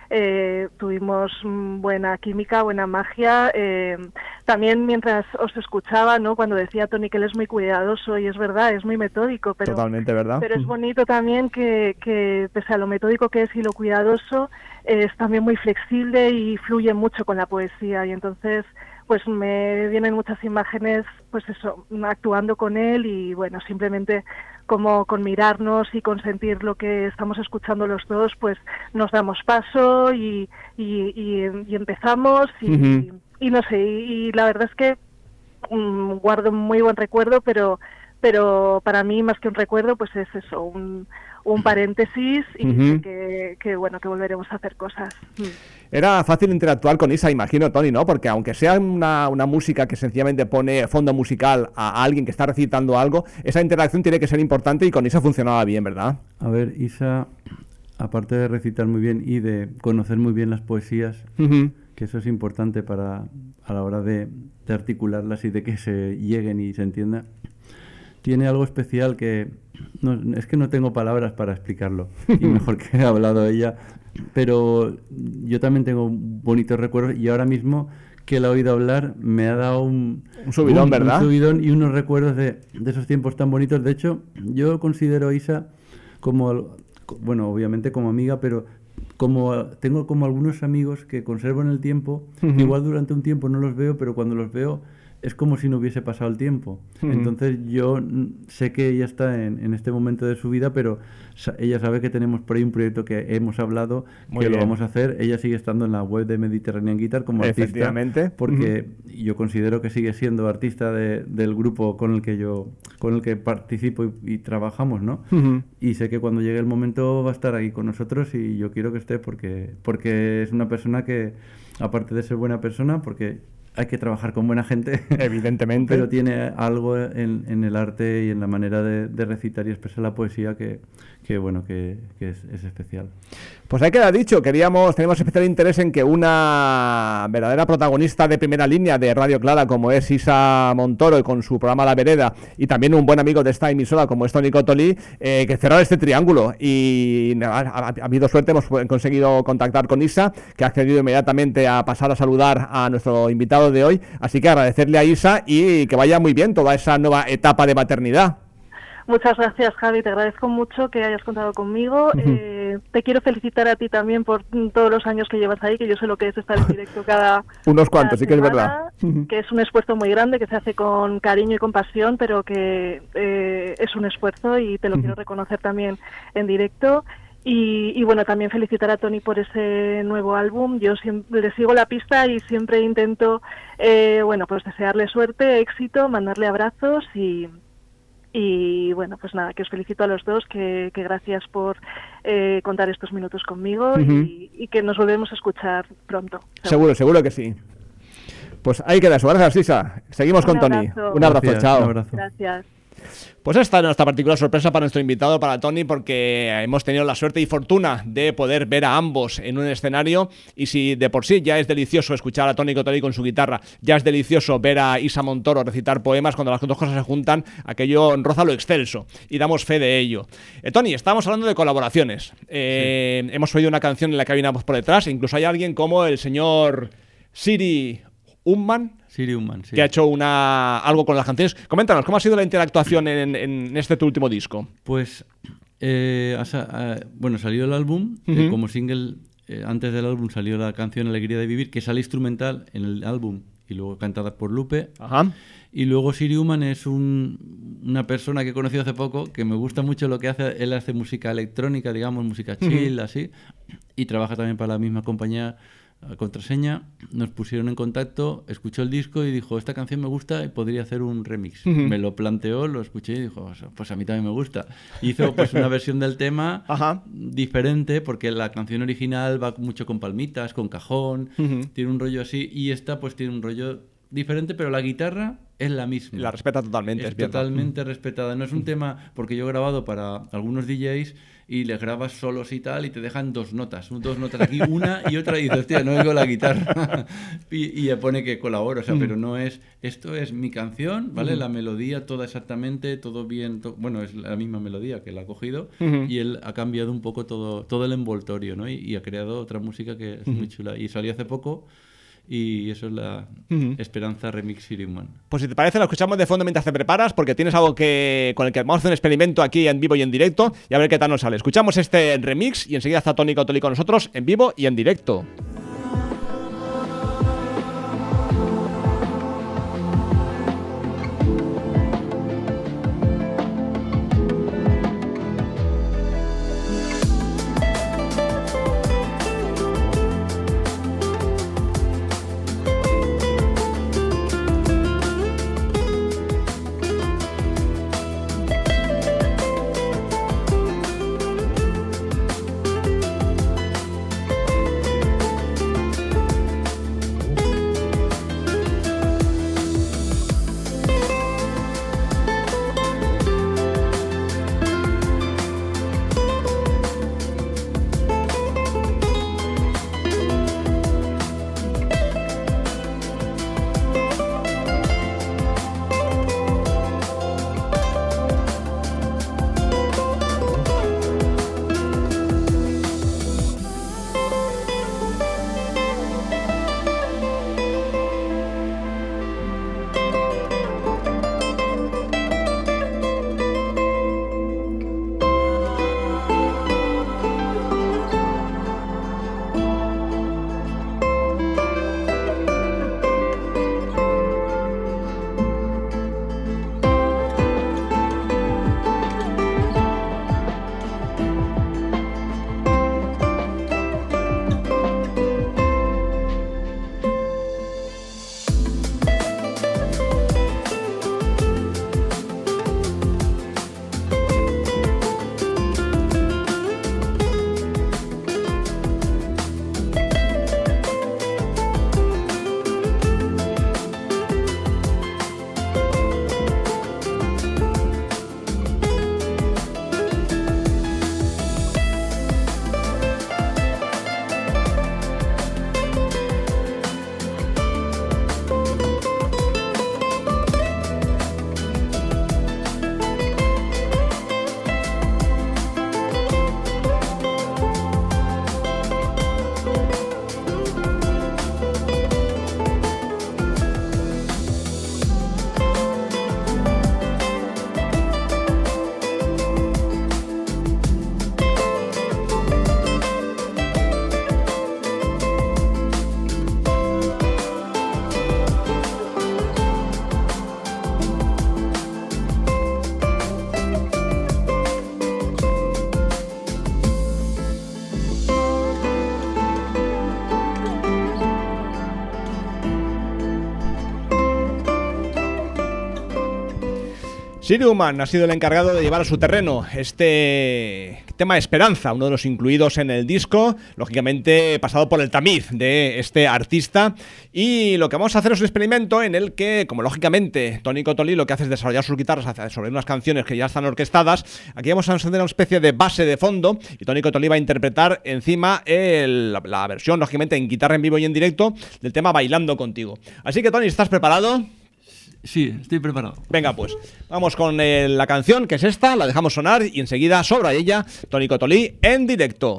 tuvimos buena química, buena magia. También mientras os escuchaba, ¿no? Cuando decía Tony que él es muy cuidadoso, y es verdad, es muy metódico, pero totalmente verdad. Pero es bonito también que pese a lo metódico que es y lo cuidadoso, es también muy flexible y fluye mucho con la poesía, y entonces pues me vienen muchas imágenes, pues eso, actuando con él y bueno, simplemente como con mirarnos y con sentir lo que estamos escuchando los dos, pues nos damos paso y empezamos y no sé, y la verdad es que guardo un muy buen recuerdo, pero para mí más que un recuerdo, pues es eso, un paréntesis y que bueno, que volveremos a hacer cosas. Era fácil interactuar con Isa, imagino, Tony, ¿no? Porque aunque sea una música que sencillamente pone fondo musical a alguien que está recitando algo, esa interacción tiene que ser importante y con Isa funcionaba bien, ¿verdad? A ver, Isa, aparte de recitar muy bien y de conocer muy bien las poesías, que eso es importante a la hora de articularlas y de que se lleguen y se entienda, tiene algo especial que es que no tengo palabras para explicarlo, y mejor que ha hablado ella, pero yo también tengo bonitos recuerdos, y ahora mismo que la he oído hablar me ha dado un subidón, ¿verdad? Un subidón y unos recuerdos de esos tiempos tan bonitos. De hecho, yo considero a Isa como, bueno, obviamente como amiga, pero tengo como algunos amigos que conservo en el tiempo, igual durante un tiempo no los veo, pero cuando los veo es como si no hubiese pasado el tiempo. Entonces yo sé que ella está en este momento de su vida, pero ella sabe que tenemos por ahí un proyecto que hemos hablado, que lo vamos a hacer. Ella sigue estando en la web de Mediterranean Guitar como artista, porque yo considero que sigue siendo artista del grupo con el que participo y trabajamos, ¿no? Y sé que cuando llegue el momento va a estar ahí con nosotros, y yo quiero que esté porque es una persona que, aparte de ser buena persona, porque hay que trabajar con buena gente, evidentemente, pero tiene algo en el arte y en la manera de recitar y expresar la poesía que es especial. Pues ahí queda dicho, tenemos especial interés en que una verdadera protagonista de primera línea de Radio Clara como es Isa Montoro y con su programa La Vereda, y también un buen amigo de esta emisora como es Tony Cotoli, que cerrar este triángulo, y ha habido suerte, hemos conseguido contactar con Isa, que ha accedido inmediatamente a pasar a saludar a nuestro invitado de hoy, así que agradecerle a Isa y que vaya muy bien toda esa nueva etapa de maternidad. Muchas gracias, Javi, te agradezco mucho que hayas contado conmigo. Te quiero felicitar a ti también por todos los años que llevas ahí, que yo sé lo que es estar en directo unos cuantos, sí que es verdad. Que es un esfuerzo muy grande, que se hace con cariño y con pasión, pero que es un esfuerzo y te lo quiero reconocer también en directo. Y bueno, también felicitar a Tony por ese nuevo álbum. Yo siempre le sigo la pista y siempre intento, bueno, pues desearle suerte, éxito, mandarle abrazos y bueno, pues nada, que os felicito a los dos, que gracias por contar estos minutos conmigo y que nos volvemos a escuchar pronto. Seguro que sí. Pues ahí queda eso. Gracias, Sisa. Seguimos con Tony. Un abrazo, Gracias, chao. un abrazo. Gracias. Pues esta es nuestra particular sorpresa para nuestro invitado, para Tony, porque hemos tenido la suerte y fortuna de poder ver a ambos en un escenario, y si de por sí ya es delicioso escuchar a Toni Cottori con su guitarra, ya es delicioso ver a Isa Montoro recitar poemas, cuando las dos cosas se juntan, aquello roza lo excelso, y damos fe de ello. Tony, estábamos hablando de colaboraciones. Sí. Hemos oído una canción en la que hay una voz por detrás, e incluso hay alguien como el señor Siri Ullman, sí, que ha hecho algo con las canciones. Coméntanos, ¿cómo ha sido la interactuación en este tu último disco? Pues, bueno, salió el álbum, como single, antes del álbum salió la canción Alegría de Vivir, que sale instrumental en el álbum y luego cantada por Lupe. Ajá. Y luego Siri Ullman es una persona que he conocido hace poco, que me gusta mucho lo que hace. Él hace música electrónica, digamos, música chill, así, y trabaja también para la misma compañía, Contraseña. Nos pusieron en contacto, escuchó el disco y dijo, esta canción me gusta y podría hacer un remix. Me lo planteó, lo escuché y dijo, pues a mí también me gusta. Hizo pues una versión del tema diferente, porque la canción original va mucho con palmitas, con cajón, tiene un rollo así, y esta pues tiene un rollo diferente, pero la guitarra es la misma. La respeta totalmente. Es totalmente respetada. No es un tema, porque yo he grabado para algunos DJs y les grabas solos y tal, y te dejan dos notas aquí, una y otra, y dices, hostia, no oigo la guitarra. y pone que colabora, o sea, pero no es, esto es mi canción, ¿vale? La melodía, toda exactamente, todo bien, bueno, es la misma melodía que él ha cogido, y él ha cambiado un poco todo el envoltorio, ¿no? Y ha creado otra música que es muy chula. Y salió hace poco, y eso es la Esperanza Remix Siri Ullman. Pues si te parece, lo escuchamos de fondo mientras te preparas, porque tienes algo con el que vamos a hacer un experimento aquí en vivo y en directo, y a ver qué tal nos sale. Escuchamos este remix y enseguida está Toni Cottori con nosotros en vivo y en directo. Siriuman ha sido el encargado de llevar a su terreno este tema Esperanza, uno de los incluidos en el disco, lógicamente pasado por el tamiz de este artista. Y lo que vamos a hacer es un experimento en el que, como lógicamente Tony Cotolí lo que hace es desarrollar sus guitarras sobre unas canciones que ya están orquestadas, aquí vamos a hacer una especie de base de fondo y Tony Cotolí va a interpretar encima la versión, lógicamente en guitarra en vivo y en directo, del tema Bailando Contigo. Así que, Tony, ¿estás preparado? Sí, estoy preparado. Venga, pues, vamos con la canción, que es esta, la dejamos sonar y enseguida sobre ella, Tony Cotolí en directo.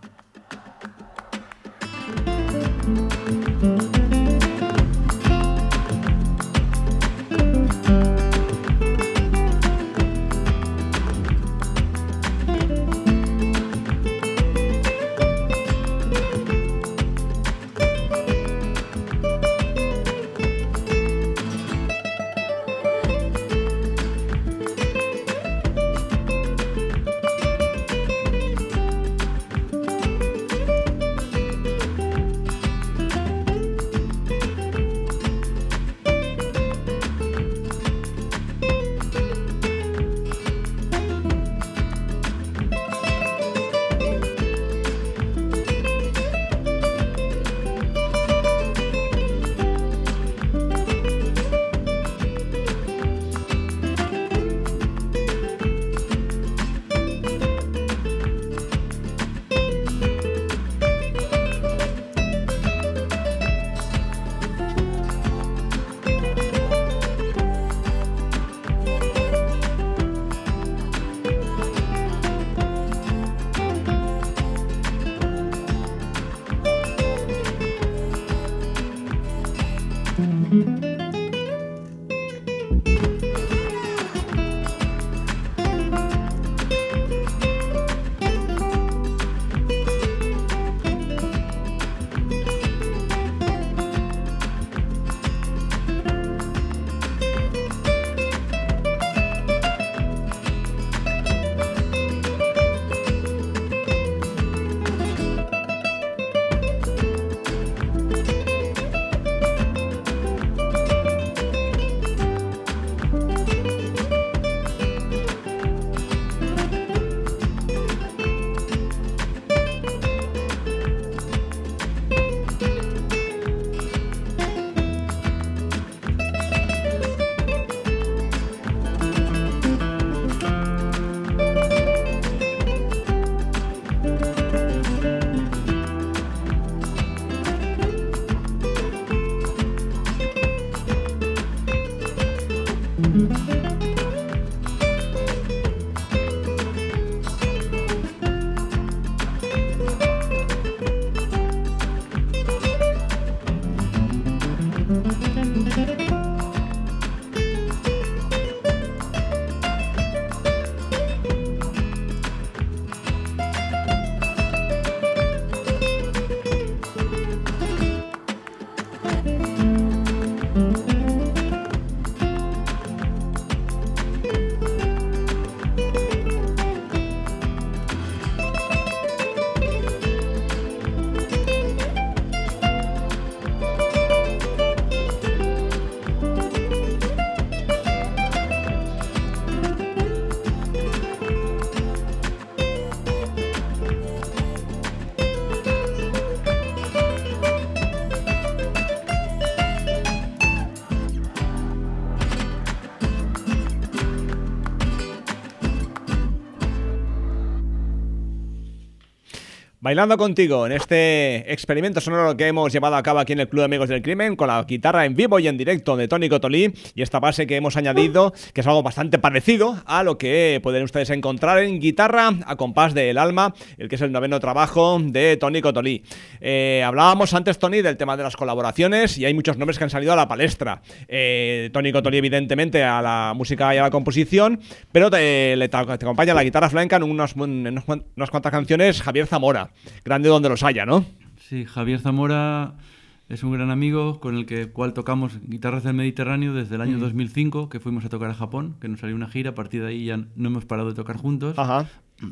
Bailando contigo en este experimento sonoro que hemos llevado a cabo aquí en el Club de Amigos del Crimen con la guitarra en vivo y en directo de Tony Cotolí y esta base que hemos añadido, que es algo bastante parecido a lo que pueden ustedes encontrar en Guitarra a compás del alma, el que es el 9º trabajo de Tony Cotolí. Hablábamos antes, Tony, del tema de las colaboraciones y hay muchos nombres que han salido a la palestra. Tony Cotolí, evidentemente, a la música y a la composición, pero te acompaña la guitarra flamenca en unas cuantas canciones Javier Zamora. Grande donde los haya, ¿no? Sí, Javier Zamora es un gran amigo con el cual tocamos Guitarras del Mediterráneo desde el año 2005, que fuimos a tocar a Japón, que nos salió una gira. A partir de ahí ya no hemos parado de tocar juntos. Ajá.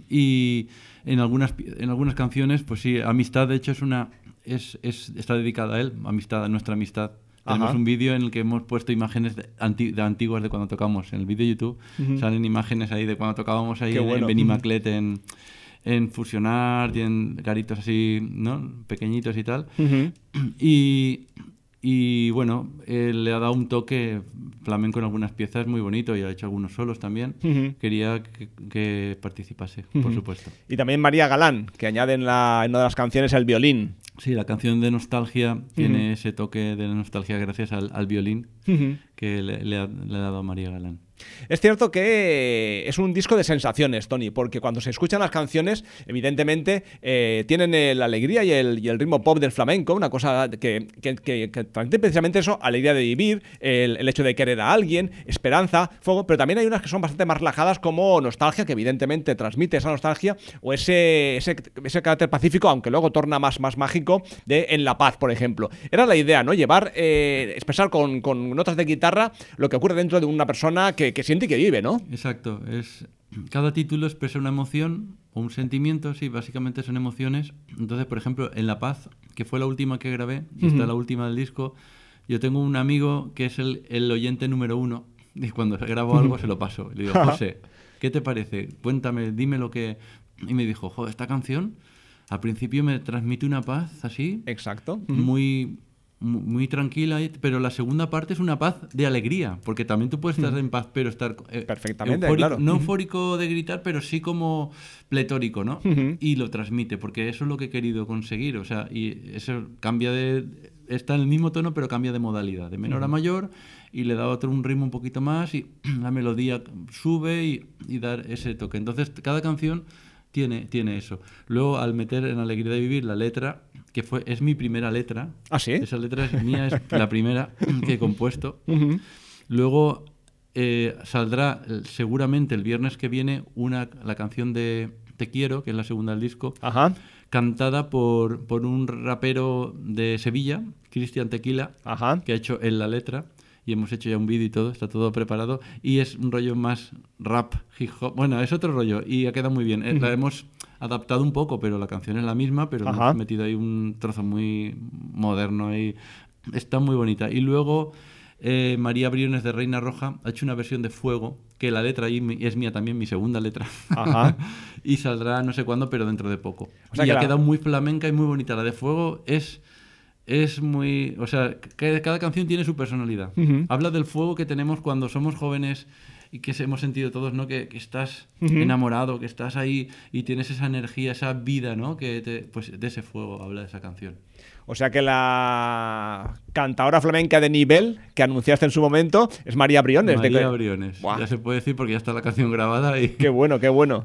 Y en algunas canciones, pues sí, Amistad, de hecho, está dedicada a él, nuestra amistad Tenemos un vídeo en el que hemos puesto imágenes antiguas de cuando tocamos. En el vídeo de YouTube salen imágenes ahí de cuando tocábamos ahí en Benimaclet, en Fusionar y en garitos así, ¿no? Pequeñitos y tal. Y bueno, le ha dado un toque flamenco en algunas piezas muy bonito y ha hecho algunos solos también. Quería que participase, por supuesto. Y también María Galán, que añade en una de las canciones el violín. Sí, la canción de nostalgia tiene ese toque de nostalgia gracias al violín que le ha dado María Galán. Es cierto que es un disco de sensaciones, Toni, porque cuando se escuchan las canciones, evidentemente tienen la alegría y el ritmo pop del flamenco, una cosa que transmite precisamente eso, alegría de vivir, el hecho de querer a alguien, esperanza, fuego, pero también hay unas que son bastante más relajadas como nostalgia, que evidentemente transmite esa nostalgia, o ese carácter pacífico, aunque luego torna más mágico, de En la Paz, por ejemplo. Era la idea, ¿no? Expresar con notas de guitarra lo que ocurre dentro de una persona que siente y que vive, ¿no? Exacto. Cada título expresa una emoción o un sentimiento, sí, básicamente son emociones. Entonces, por ejemplo, En la Paz, que fue la última que grabé, y esta es la última del disco, yo tengo un amigo que es el oyente número 1, y cuando grabo algo se lo paso. Le digo, José, ¿qué te parece? Cuéntame, dime lo que... Y me dijo, joder, esta canción al principio me transmite una paz así. Exacto. Muy tranquila, pero la segunda parte es una paz de alegría, porque también tú puedes estar en paz, pero estar perfectamente, eufórico, claro. No eufórico de gritar, pero sí como pletórico, ¿no? Y lo transmite, porque eso es lo que he querido conseguir, o sea, y eso está en el mismo tono, pero cambia de modalidad, de menor a mayor, y le da un ritmo un poquito más, y la melodía sube y dar ese toque. Entonces, cada canción tiene eso. Luego, al meter en Alegría de Vivir la letra, que es mi primera letra. ¿Ah, sí? Esa letra es mía, es la primera que he compuesto. Luego saldrá seguramente el viernes que viene la canción de Te Quiero, que es la segunda del disco, cantada por un rapero de Sevilla, Cristian Tequila, que ha hecho él la letra. Y hemos hecho ya un vídeo y todo, está todo preparado. Y es un rollo más rap, hip hop. Bueno, es otro rollo y ha quedado muy bien. La hemos adaptado un poco, pero la canción es la misma, pero hemos metido ahí un trozo muy moderno y está muy bonita. Y luego María Briones de Reina Roja ha hecho una versión de Fuego, que la letra ahí es mía también, mi segunda letra. Y saldrá no sé cuándo, pero dentro de poco. O sea, y ha quedado muy flamenca y muy bonita. La de Fuego es muy... O sea, cada canción tiene su personalidad. Habla del fuego que tenemos cuando somos jóvenes y que hemos sentido todos, ¿no? Que estás enamorado, que estás ahí y tienes esa energía, esa vida, ¿no? Pues de ese fuego habla esa canción. O sea que la cantadora flamenca de nivel que anunciaste en su momento es María Briones. María Briones. Ya se puede decir porque ya está la canción grabada. Qué bueno, qué bueno.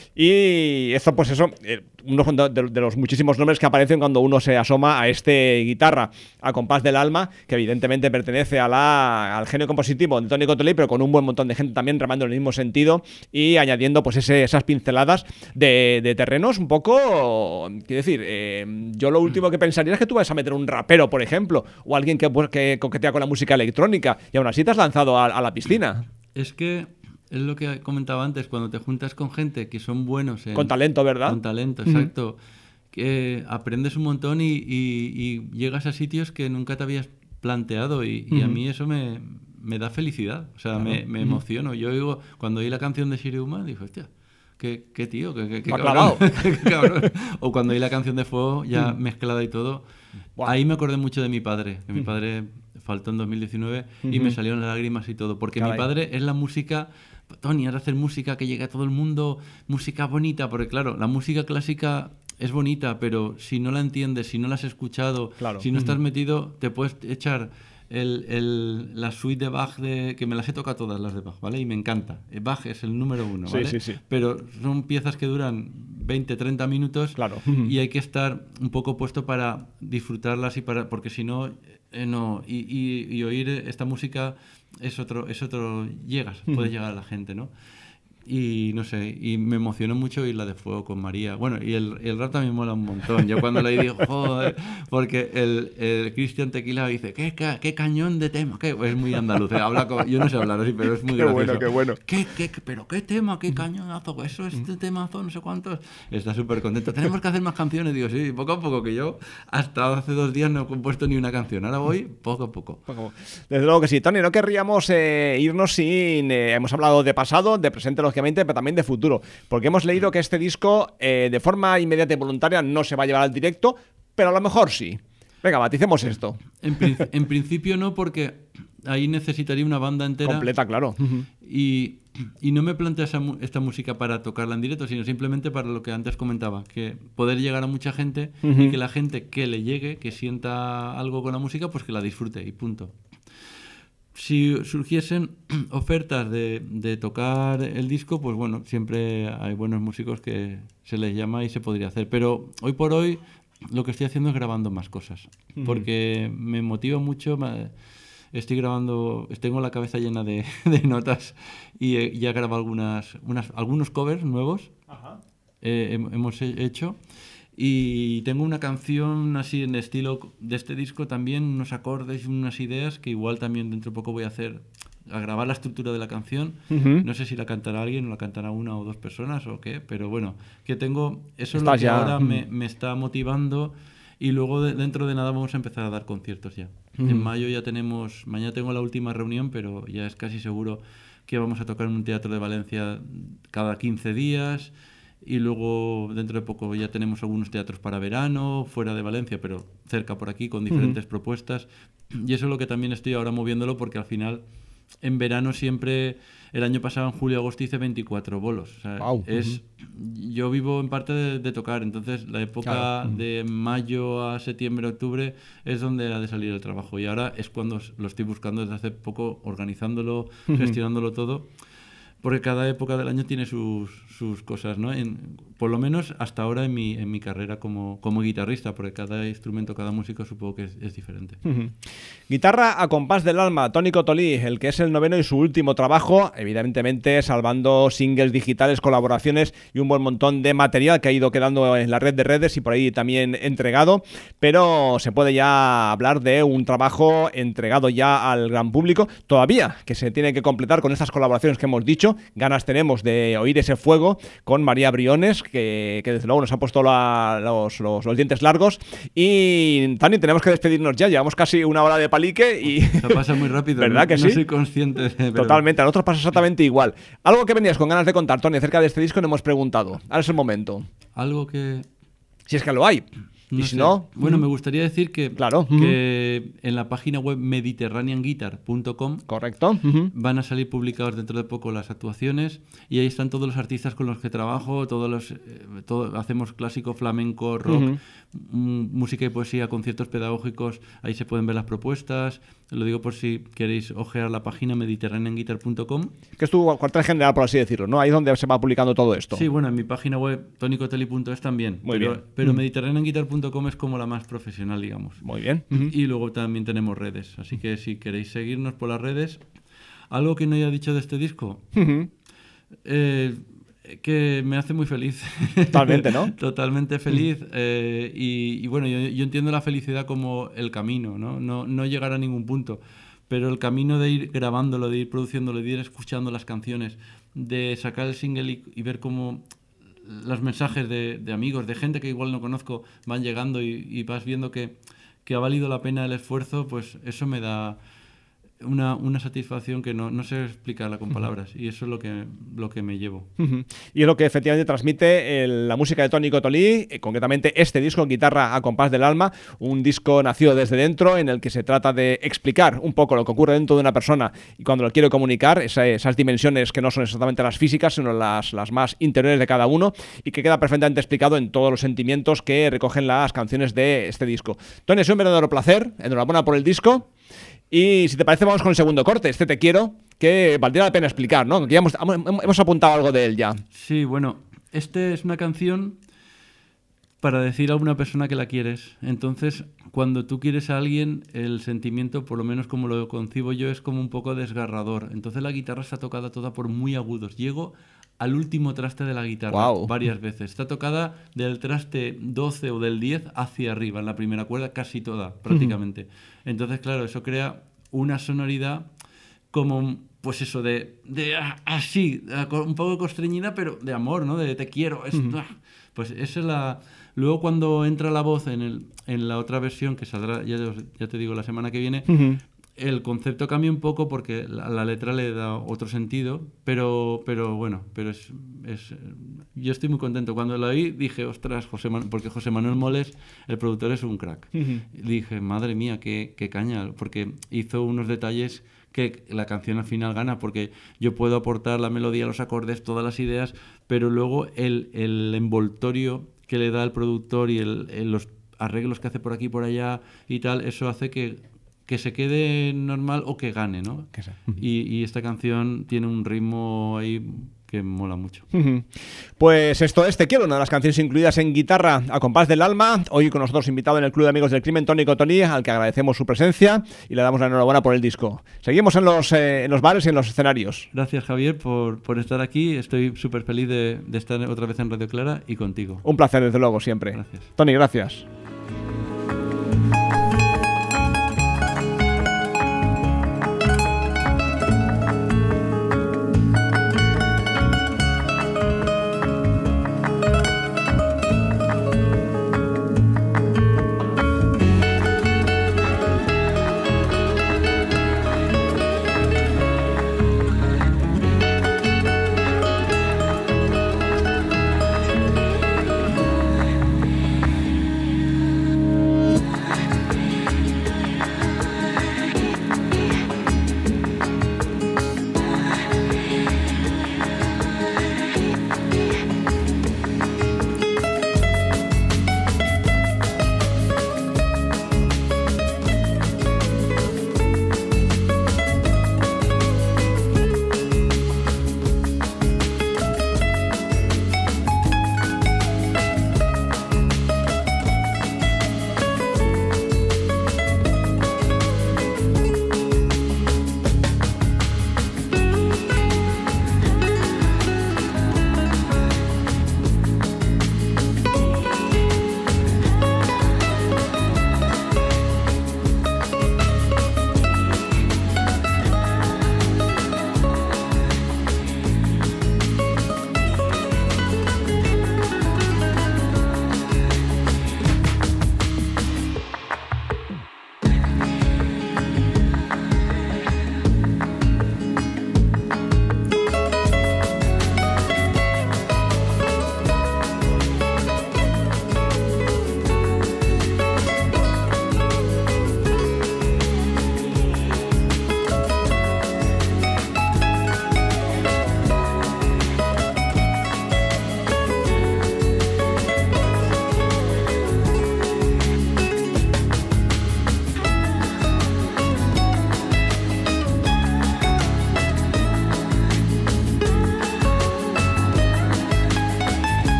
Y esto, pues eso, uno de los muchísimos nombres que aparecen cuando uno se asoma a este guitarra a compás del alma, que evidentemente pertenece al genio compositivo de Toni Cottolí, pero con un buen montón de gente también remando en el mismo sentido y añadiendo pues esas pinceladas de terrenos un poco, quiero decir, yo lo último que pensaría es que tú vas a meter un rapero, por ejemplo, o alguien que coquetea con la música electrónica, y aún así te has lanzado a la piscina. Es que es lo que comentaba antes, cuando te juntas con gente que son buenos con talento, ¿verdad? Con talento, exacto. Que aprendes un montón y llegas a sitios que nunca te habías planteado y a mí eso me da felicidad. O sea, me emociono. Yo digo, cuando oí la canción de Shiruma, digo, hostia, qué tío, qué cabrón. Qué cabrón. O cuando oí la canción de Fuego, ya mezclada y todo. Wow. Ahí me acordé mucho de mi padre, que mi padre faltó en 2019 y me salieron las lágrimas y todo. Porque mi padre es la música... Toni, has de hacer música que llegue a todo el mundo, música bonita, porque claro, la música clásica es bonita, pero si no la entiendes, si no la has escuchado, si no estás metido, te puedes echar la suite de Bach, que me las he tocado todas las de Bach, ¿vale? Y me encanta. Bach es el número 1, ¿vale? Sí. Pero son piezas que duran 20, 30 minutos y hay que estar un poco puesto para disfrutarlas porque si no, no. Y oír esta música es otro puedes llegar a la gente, ¿no? Y no sé, y me emocionó mucho ir la de Fuego con María. Bueno, y el rap también mola un montón. Yo cuando leí digo, joder, porque el Cristian Tequila dice, qué cañón de tema, es muy andaluz, habla como, yo no sé hablar así, pero es muy gracioso. Qué bueno. Pero qué tema, qué cañonazo, eso es este temazo, no sé cuántos. Está súper contento. Tenemos que hacer más canciones. Digo, sí, poco a poco, que yo hasta hace 2 días no he compuesto ni una canción. Ahora voy poco a poco. Desde luego que sí. Tony, no querríamos irnos sin... hemos hablado de pasado, de presente, lógicamente, pero también de futuro. Porque hemos leído que este disco, de forma inmediata y voluntaria, no se va a llevar al directo, pero a lo mejor sí. Venga, maticemos esto. En principio no, porque ahí necesitaría una banda entera. Completa, claro. Y no me planteo esta música para tocarla en directo, sino simplemente para lo que antes comentaba, que poder llegar a mucha gente y que la gente que le llegue, que sienta algo con la música, pues que la disfrute y punto. Si surgiesen ofertas de tocar el disco, pues bueno, siempre hay buenos músicos que se les llama y se podría hacer. Pero hoy por hoy lo que estoy haciendo es grabando más cosas, porque me motiva mucho. Estoy grabando, tengo la cabeza llena de notas y ya he grabado algunos covers nuevos. Ajá. Hemos hecho. Y tengo una canción así en estilo de este disco también, unos acordes y unas ideas que igual también dentro de poco voy a grabar la estructura de la canción. No sé si la cantará alguien o la cantará 1 o 2 personas o qué, pero bueno, que tengo, eso es lo que ahora me está motivando. Y luego dentro de nada vamos a empezar a dar conciertos ya. En mayo ya mañana tengo la última reunión, pero ya es casi seguro que vamos a tocar en un teatro de Valencia cada 15 días. Y luego dentro de poco ya tenemos algunos teatros para verano, fuera de Valencia, pero cerca por aquí, con diferentes propuestas. Y eso es lo que también estoy ahora moviéndolo, porque al final en verano siempre, el año pasado en julio, agosto hice 24 bolos. O sea, wow. Yo vivo en parte de tocar, entonces la época de mayo a septiembre, octubre es donde ha de salir el trabajo. Y ahora es cuando lo estoy buscando desde hace poco, organizándolo, gestionándolo todo. Porque cada época del año tiene sus cosas, ¿no? Por lo menos hasta ahora en mi carrera como guitarrista, porque cada instrumento, cada músico supongo que es diferente. Guitarra a compás del alma, Toni Cotolí, el que es el 9º y su último trabajo, evidentemente salvando singles digitales, colaboraciones y un buen montón de material que ha ido quedando en la red de redes y por ahí también entregado, pero se puede ya hablar de un trabajo entregado ya al gran público, todavía que se tiene que completar con estas colaboraciones que hemos dicho. Ganas tenemos de oír ese fuego con María Briones, que desde luego nos ha puesto los dientes largos. Y Tani, tenemos que despedirnos ya, llevamos casi 1 hora de palique y... Se pasa muy rápido, ¿verdad que sí? No soy consciente. Totalmente, a nosotros pasa exactamente igual. Algo que venías con ganas de contar, Toni, acerca de este disco, no hemos preguntado. Ahora es el momento. Algo que... Si es que lo hay. No y si sé. no... Bueno, me gustaría decir que, claro. que en la página web mediterraneanguitar.com correcto. Van a salir publicados dentro de poco las actuaciones y ahí están todos los artistas con los que trabajo, hacemos clásico, flamenco, rock, música y poesía, conciertos pedagógicos, ahí se pueden ver las propuestas. Lo digo por si queréis ojear la página mediterraneanguitar.com. Que es tu cuartel general, por así decirlo, ¿no? Ahí es donde se va publicando todo esto. Sí, bueno, en mi página web tonicotelli.es también. Muy bien. Pero mediterraneanguitar.com es como la más profesional, digamos. Muy bien. Y luego también tenemos redes, así que si queréis seguirnos por las redes. Algo que no haya dicho de este disco, que me hace muy feliz. Totalmente, ¿no? Totalmente feliz. Y bueno, yo entiendo la felicidad como el camino, ¿no? No llegar a ningún punto, pero el camino de ir grabándolo, de ir produciéndolo, de ir escuchando las canciones, de sacar el single y ver cómo los mensajes de amigos, de gente que igual no conozco, van llegando y vas viendo que ha valido la pena el esfuerzo, pues eso me da una satisfacción que no sé explicarla con palabras, y eso es lo que me llevo. Y es lo que efectivamente transmite la música de Toni Cotolí, concretamente este disco, Guitarra a compás del alma, un disco nacido desde dentro en el que se trata de explicar un poco lo que ocurre dentro de una persona y cuando lo quiere comunicar, esas dimensiones que no son exactamente las físicas, sino las más interiores de cada uno, y que queda perfectamente explicado en todos los sentimientos que recogen las canciones de este disco. Toni, es un verdadero placer, enhorabuena por el disco. Y si te parece vamos con el segundo corte, Este Te Quiero, que valdría la pena explicar, ¿no? Que ya hemos apuntado algo de él ya. Sí, bueno, este es una canción para decir a una persona que la quieres. Entonces, cuando tú quieres a alguien, el sentimiento, por lo menos como lo concibo yo, es como un poco desgarrador. Entonces la guitarra está tocada toda por muy agudos. Llego al último traste de la guitarra varias veces. Está tocada del traste 12 o del 10 hacia arriba, en la primera cuerda, casi toda, prácticamente. Entonces, claro, eso crea una sonoridad como, pues eso, de así, un poco constreñida, pero de amor, ¿no? De te quiero. Pues esa es la... Luego cuando entra la voz en la otra versión, que saldrá, ya te digo, la semana que viene, el concepto cambia un poco porque la letra le da otro sentido, pero bueno, yo estoy muy contento. Cuando lo oí dije, ostras, porque José Manuel Moles, el productor, es un crack. Dije, madre mía, qué caña, porque hizo unos detalles que la canción al final gana, porque yo puedo aportar la melodía, los acordes, todas las ideas, pero luego el envoltorio que le da el productor y los arreglos que hace por aquí y por allá y tal, eso hace que se quede normal o que gane, ¿no? Y esta canción tiene un ritmo ahí que mola mucho. Pues esto es Te quiero, una de las canciones incluidas en Guitarra a compás del alma. Hoy con nosotros invitado en el Club de Amigos del Crimen, Tónico Tony, al que agradecemos su presencia y le damos la enhorabuena por el disco. Seguimos en los bares y en los escenarios. Gracias, Javier, por estar aquí. Estoy súper feliz de estar otra vez en Radio Clara y contigo. Un placer, desde luego, siempre. Gracias. Tony, gracias.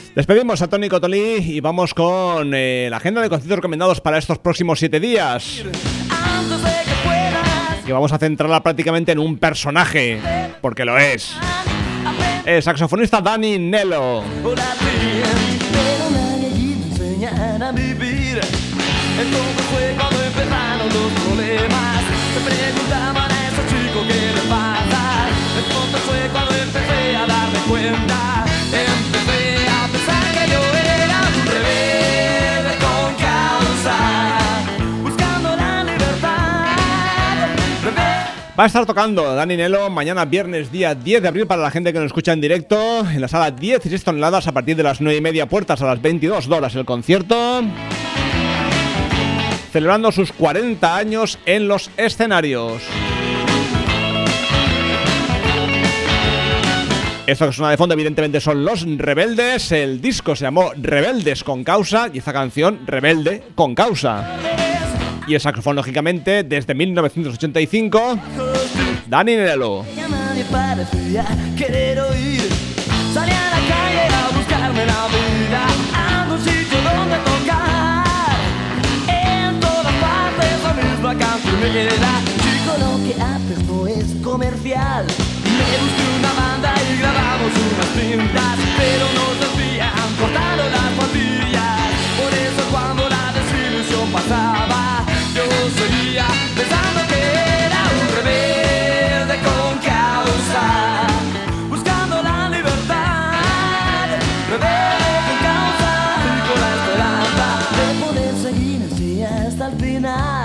Despedimos a Toni Cotolí y vamos con la agenda de conciertos recomendados para estos próximos 7 días. Que vamos a centrarla prácticamente en un personaje, porque lo es. El saxofonista Danny Nello. A vivir. Entonces fue cuando empezaron los problemas. Se preguntaban a esos chicos qué les pasa. Entonces fue cuando empecé a darme cuenta. Empecé a pensar que yo era un rebelde con causa, buscando la libertad. Va a estar tocando Danny Nello mañana viernes día 10 de abril para la gente que nos escucha en directo en la sala 16 toneladas a partir de las 9:30, puertas a las 22 horas el concierto, celebrando sus 40 años en los escenarios. Esto que suena de fondo evidentemente son Los Rebeldes. El disco se llamó Rebeldes con Causa y esta canción Rebelde con Causa. Y el saxofón, lógicamente, desde 1985, Danny Nello. Nadie parecía querer oír. Salí a la calle a buscarme la vida, a un sitio donde tocar. En todas partes la misma cancionera. Chico, lo que haces no es comercial. Me busqué una banda y grabamos unas cintas, pero nos decían cortaron las pandillas. Por eso cuando la desilusión pasaba, yo seguía pensando que era un rebelde con causa, buscando la libertad. Rebelde con causa y con la esperanza de poder seguir así hasta el final.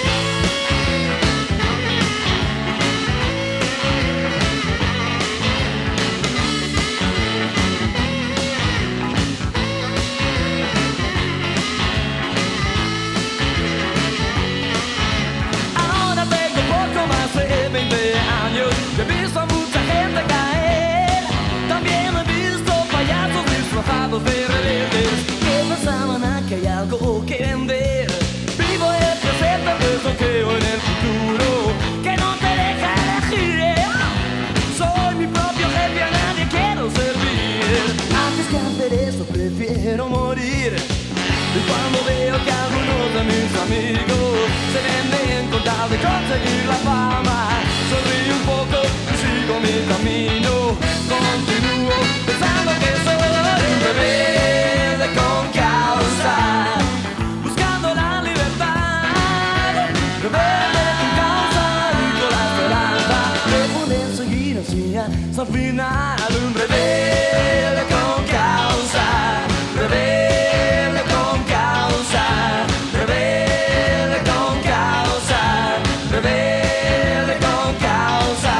He visto a mucha gente caer. También he visto payasos disfrazados de rebeldes que pensaban a que hay algo que vender. Vivo el presente, pues no creo en el futuro que no te deja elegir. Soy mi propio jefe, a nadie quiero servir. Antes que hacer eso prefiero morir. Y cuando veo que algunos de mis amigos se venden con tal de conseguir la fama, sonrío un poco y sigo mi camino. Continúo pensando que soy un rebelde con causa, buscando la libertad. Rebelde con causa y con la esperanza de poder seguir así hasta el final. Un rebelde con causa, rebelde con causa, rebelde con causa, rebelde con causa.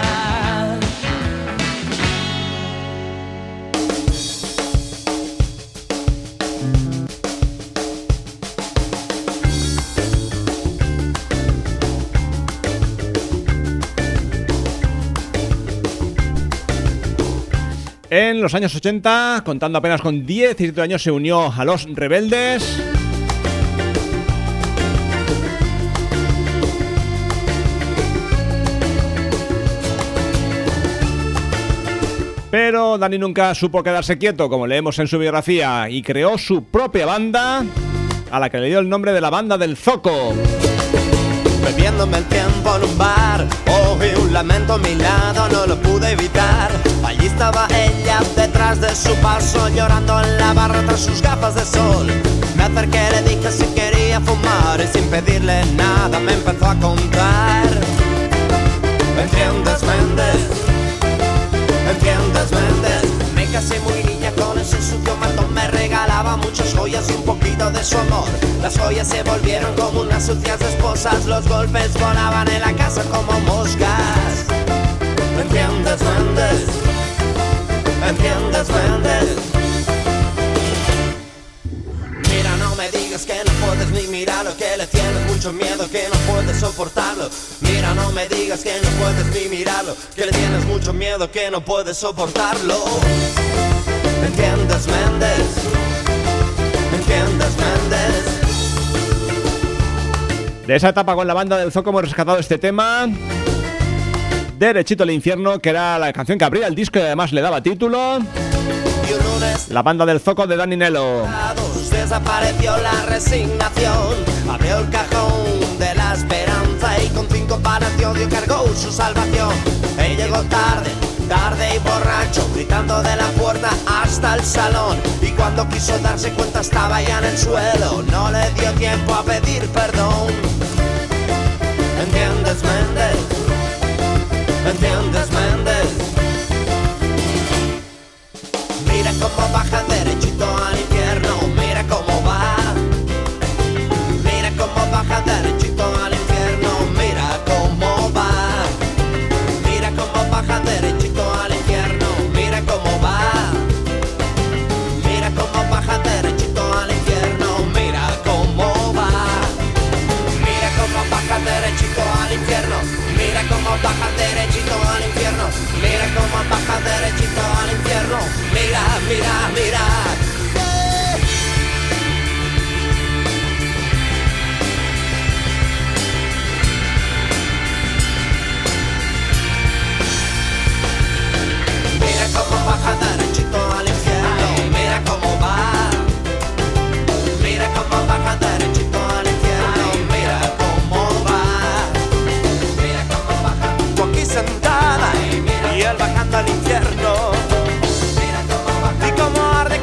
En los años 80, contando apenas con 17 años, se unió a Los Rebeldes. Pero Danny nunca supo quedarse quieto, como leemos en su biografía, y creó su propia banda, a la que le dio el nombre de la Banda del Zoco. Bebiéndome el tiempo en un bar, oí un lamento a mi lado, no lo pude evitar. Allí estaba ella, detrás de su paso, llorando en la barra tras sus gafas de sol. Me acerqué, le dije si quería fumar y sin pedirle nada me empezó a contar. ¿Me entiendes, Méndez? ¿Me entiendes, Méndez? Me casé muy niña con ese sucio matón, me regalaba muchas joyas y un poquito de su amor. Las joyas se volvieron como unas sucias esposas, los golpes volaban en la casa como moscas. ¿Me entiendes, Méndez? ¿Me entiendes, Méndez? Mira, no me digas que no puedes ni mirarlo, que le tienes mucho miedo, que no puedes soportarlo. Mira, no me digas que no puedes ni mirarlo, que le tienes mucho miedo, que no puedes soportarlo. ¿Me entiendes, Méndez? ¿Me entiendes, Méndez? De esa etapa con la Banda del Zoco hemos rescatado este tema, Derechito al infierno, que era la canción que abría el disco y además le daba título. Y un lunes vestidos La banda del Zoco de Dani Nello. desapareció la resignación, abrió el cajón de la esperanza y con 5 palas de odio cargó su salvación. Él llegó tarde, tarde y borracho, gritando de la puerta hasta el salón, y cuando quiso darse cuenta estaba ya en el suelo. No le dio tiempo a pedir perdón. ¿Entiendes, Méndez? ¿Entiendes, Méndez? Mira cómo baja derechito al infierno, mira cómo va. Mira cómo baja derechito al infierno, mira cómo va. Mira cómo baja derechito al infierno, mira cómo va. Mira cómo baja derechito al infierno, mira cómo va. Mira cómo baja derechito al infierno, mira cómo baja derechito al infierno, mira cómo baja derechito al infierno, mira, mira, mira. Mira cómo baja derechito al infierno, mira cómo va. Mira cómo baja derechito al infierno, mira cómo va. Mira cómo baja. Tú aquí sentada y él bajando al infierno. Mira cómo baja. Y cómo arde,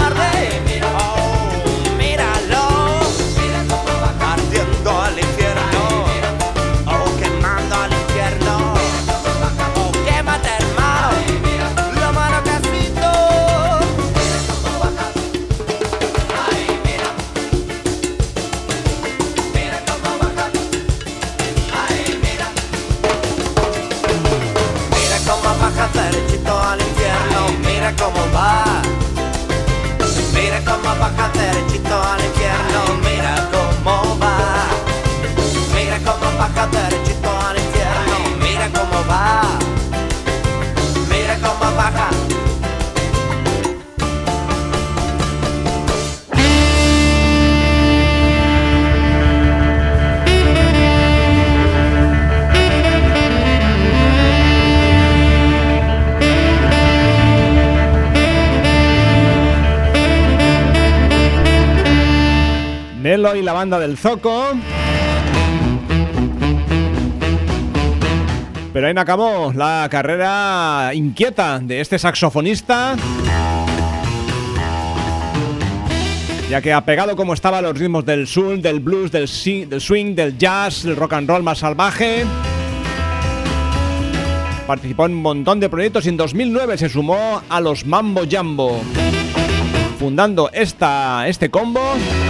oh, míralo. Mira cómo baja. Ardiendo al infierno, oh, quemando al infierno. Oh, quémate, hermano, lo malo que has visto. Mira cómo baja. Ay, mira. Mira cómo baja. Ay, mira. Mira cómo baja derechito al infierno, mira cómo va. Mira cómo baja derechito al infierno, mira cómo va. Mira cómo baja derechito al infierno, mira cómo va. Mira cómo baja. Nello y la banda del Zoco. Pero ahí no acabó la carrera inquieta de este saxofonista, ya que apegado como estaba a los ritmos del soul, del blues, del swing, del jazz, del rock and roll más salvaje, participó en un montón de proyectos y en 2009 se sumó a los Mambo Jambo, fundando este combo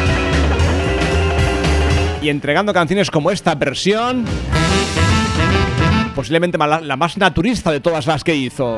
y entregando canciones como esta versión, posiblemente la más naturista de todas las que hizo.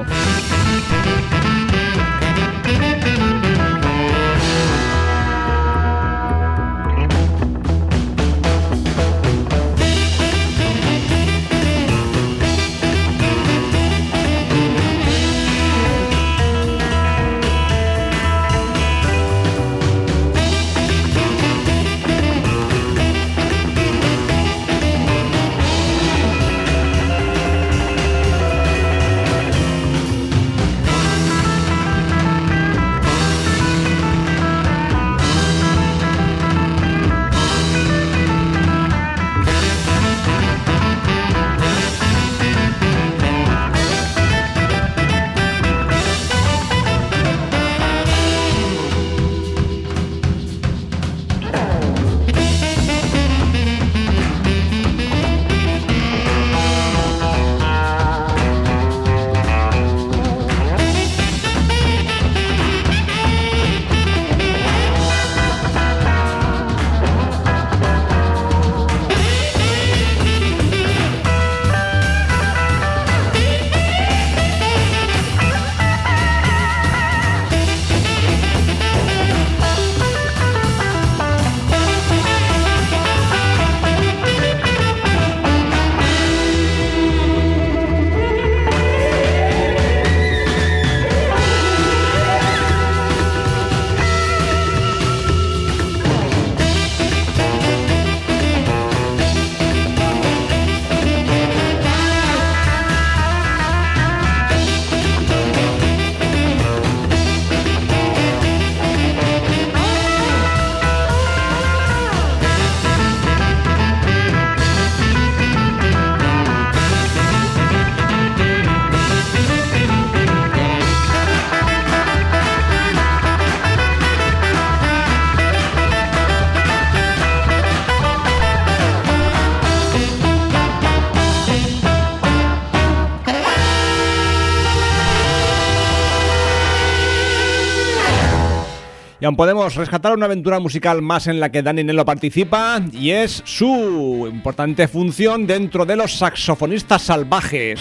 Y aún podemos rescatar una aventura musical más en la que Dani Nello participa, y es su importante función dentro de los Saxofonistas Salvajes.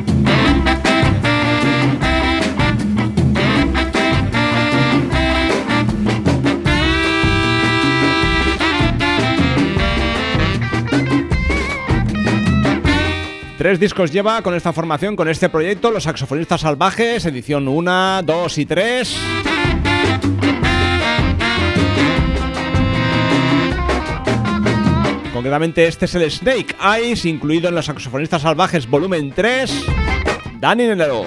Tres discos lleva con esta formación, con este proyecto, los Saxofonistas Salvajes, edición 1, 2 y 3. Concretamente este es el Snake Eyes, incluido en los Saxofonistas Salvajes volumen 3, Dani Nello.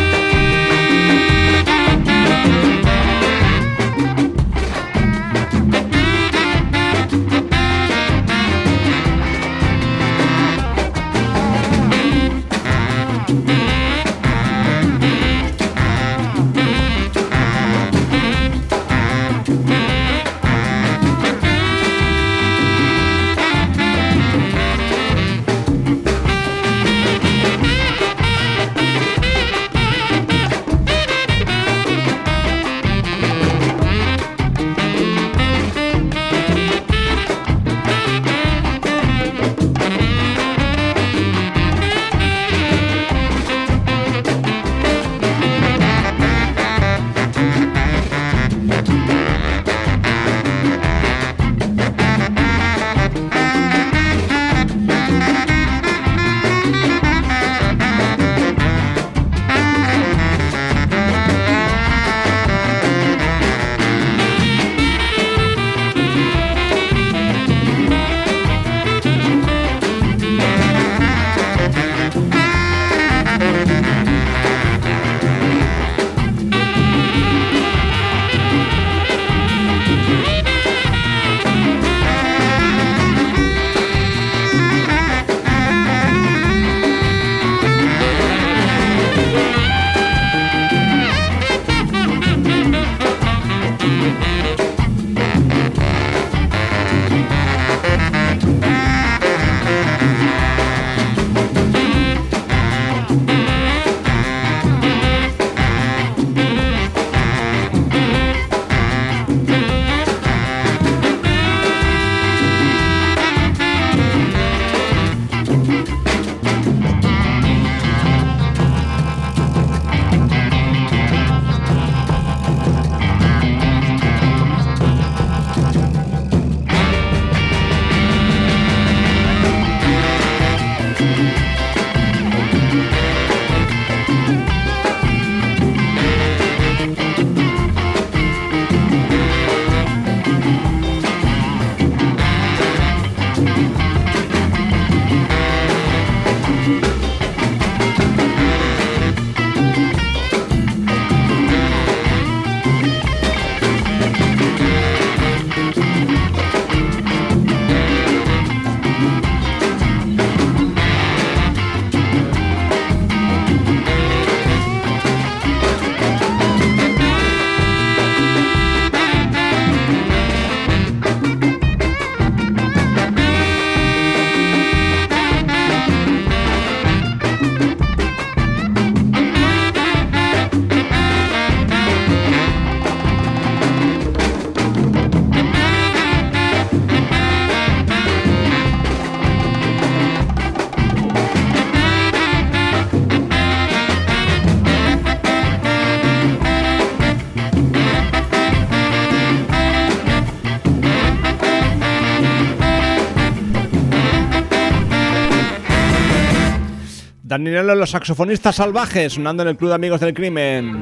Dani Nello, los Saxofonistas Salvajes, sonando en el Club de Amigos del Crimen.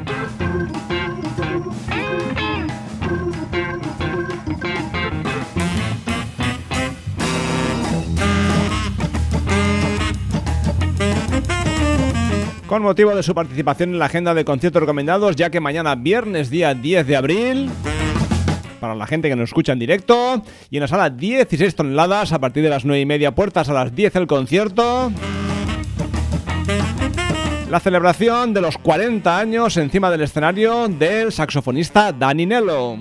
Con motivo de su participación en la agenda de conciertos recomendados, ya que mañana viernes día 10 de abril, para la gente que nos escucha en directo, y en la sala 16 toneladas a partir de las 9:30, puertas a las 10 el concierto. La celebración de los 40 años encima del escenario del saxofonista Dani Nello.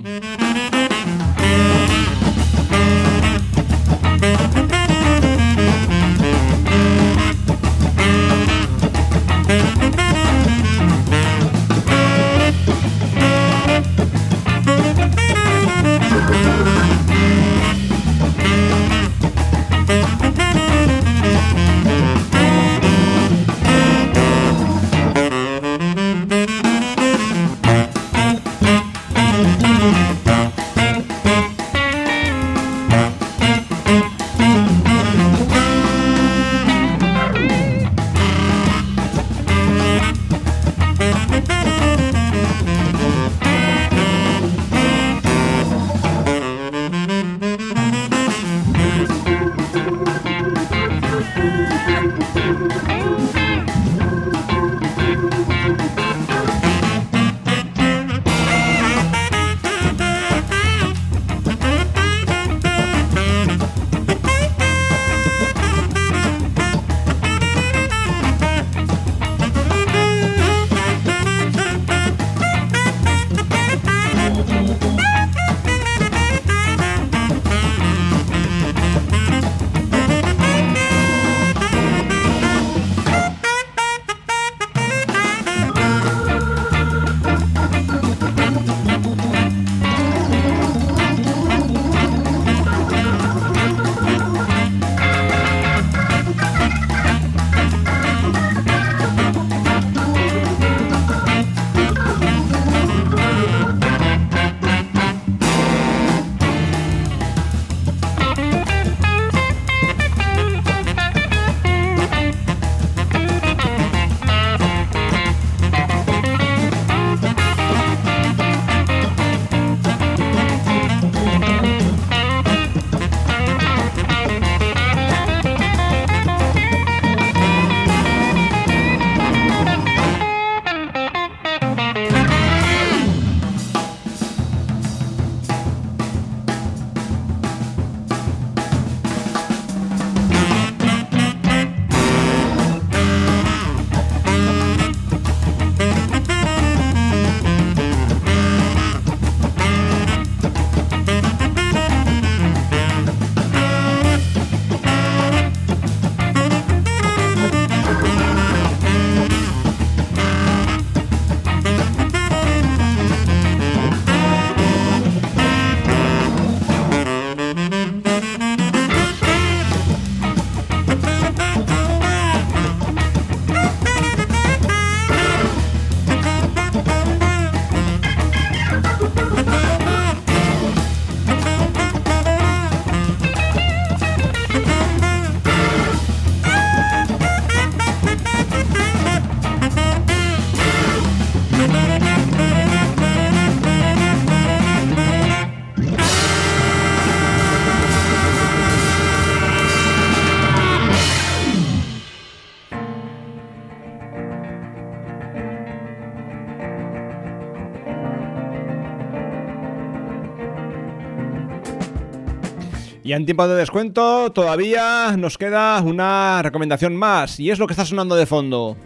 Y en tiempo de descuento todavía nos queda una recomendación más, y es lo que está sonando de fondo.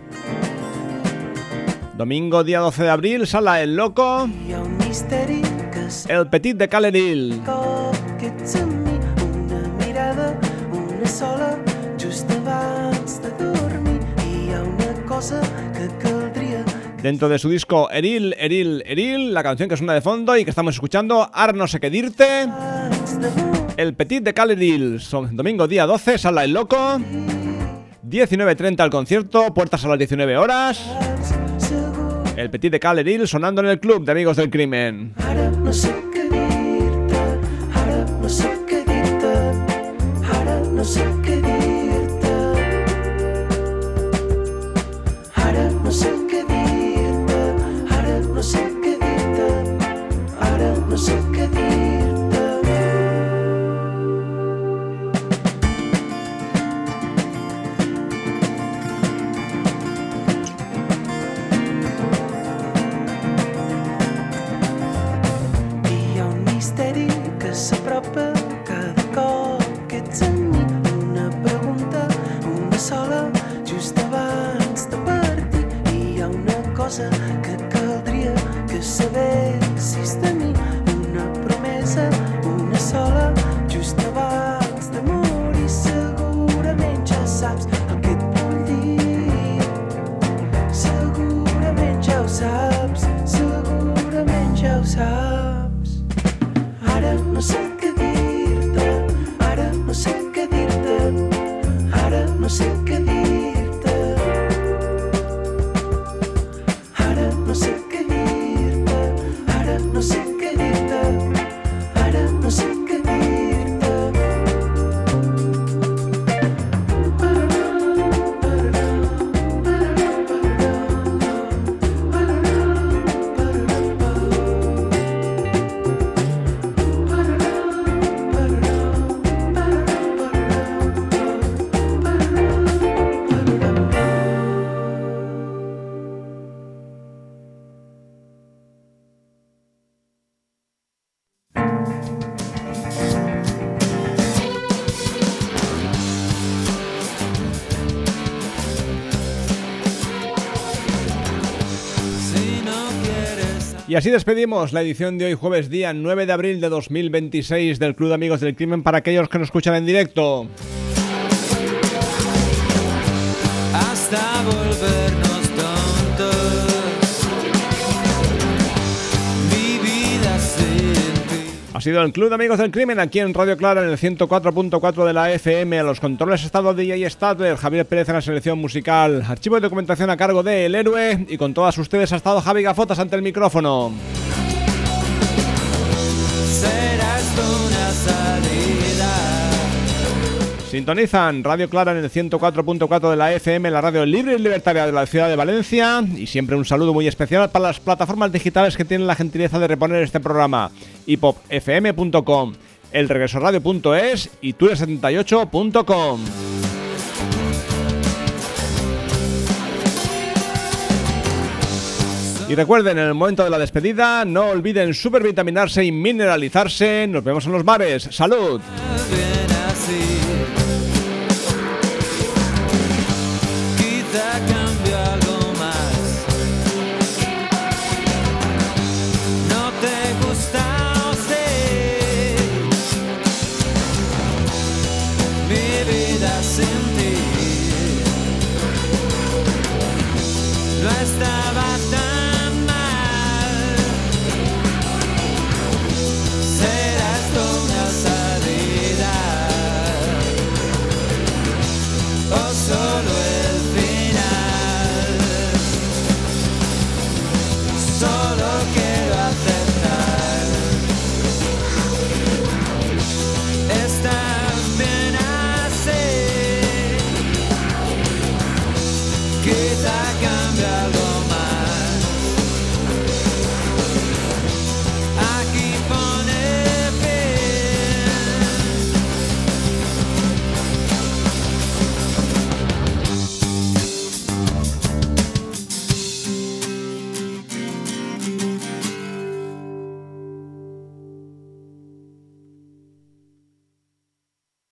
Domingo, día 12 de abril, sala El Loco, El Petit de Caleril. Dentro de su disco Eril, Eril, Eril, la canción que suena de fondo y que estamos escuchando, Ara no sé qué dirte, El Petit de Caleril. Domingo día 12, sala El Loco, 19:30 el concierto, puertas a las 19 horas. El Petit de Caleril sonando en el club de Amigos del Crimen. Ara no sé qué dirte, ara no sé qué dirte, ara no sé qué dirte, ara no sé qué dirte, ara no sé qué dirte, ara no sé qué dirte. Que s'apropa cada cop que ets amb mi. Una pregunta, una sola, just abans de partir. I hi ha una cosa que caldria que sabessis de mi. Una promesa, una sola, just abans de morir. Segurament ja saps el que et vull dir. Segurament ja ho saps, segurament ja ho saps. Ara no sé què dir-te, ara no sé què dir-te, ara no sé què dir-te, ara no sé què dir-te, ara no sé què dir-te, ara no sé què dir-te. Y así despedimos la edición de hoy, jueves día 9 de abril de 2026 del Club de Amigos del Crimen para aquellos que nos escuchan en directo. Hasta volvernos tontos, mi vida sin ti. Ha sido el Club de Amigos del Crimen aquí en Radio Clara en el 104.4 de la FM. A los controles ha estado DJ Stadler, Javier Pérez en la selección musical, archivo de documentación a cargo de El Héroe, y con todas ustedes ha estado Javi Gafotas ante el micrófono. Serás una salida. Sintonizan Radio Clara en el 104.4 de la FM, la radio libre y libertaria de la ciudad de Valencia. Y siempre un saludo muy especial para las plataformas digitales que tienen la gentileza de reponer este programa: hipopfm.com, elregresoradio.es y tule78.com. Y recuerden, en el momento de la despedida, no olviden supervitaminarse y mineralizarse. Nos vemos en los bares. ¡Salud! Cambio algo más. No te gusta o sé mi vida sin ti. No estaba tan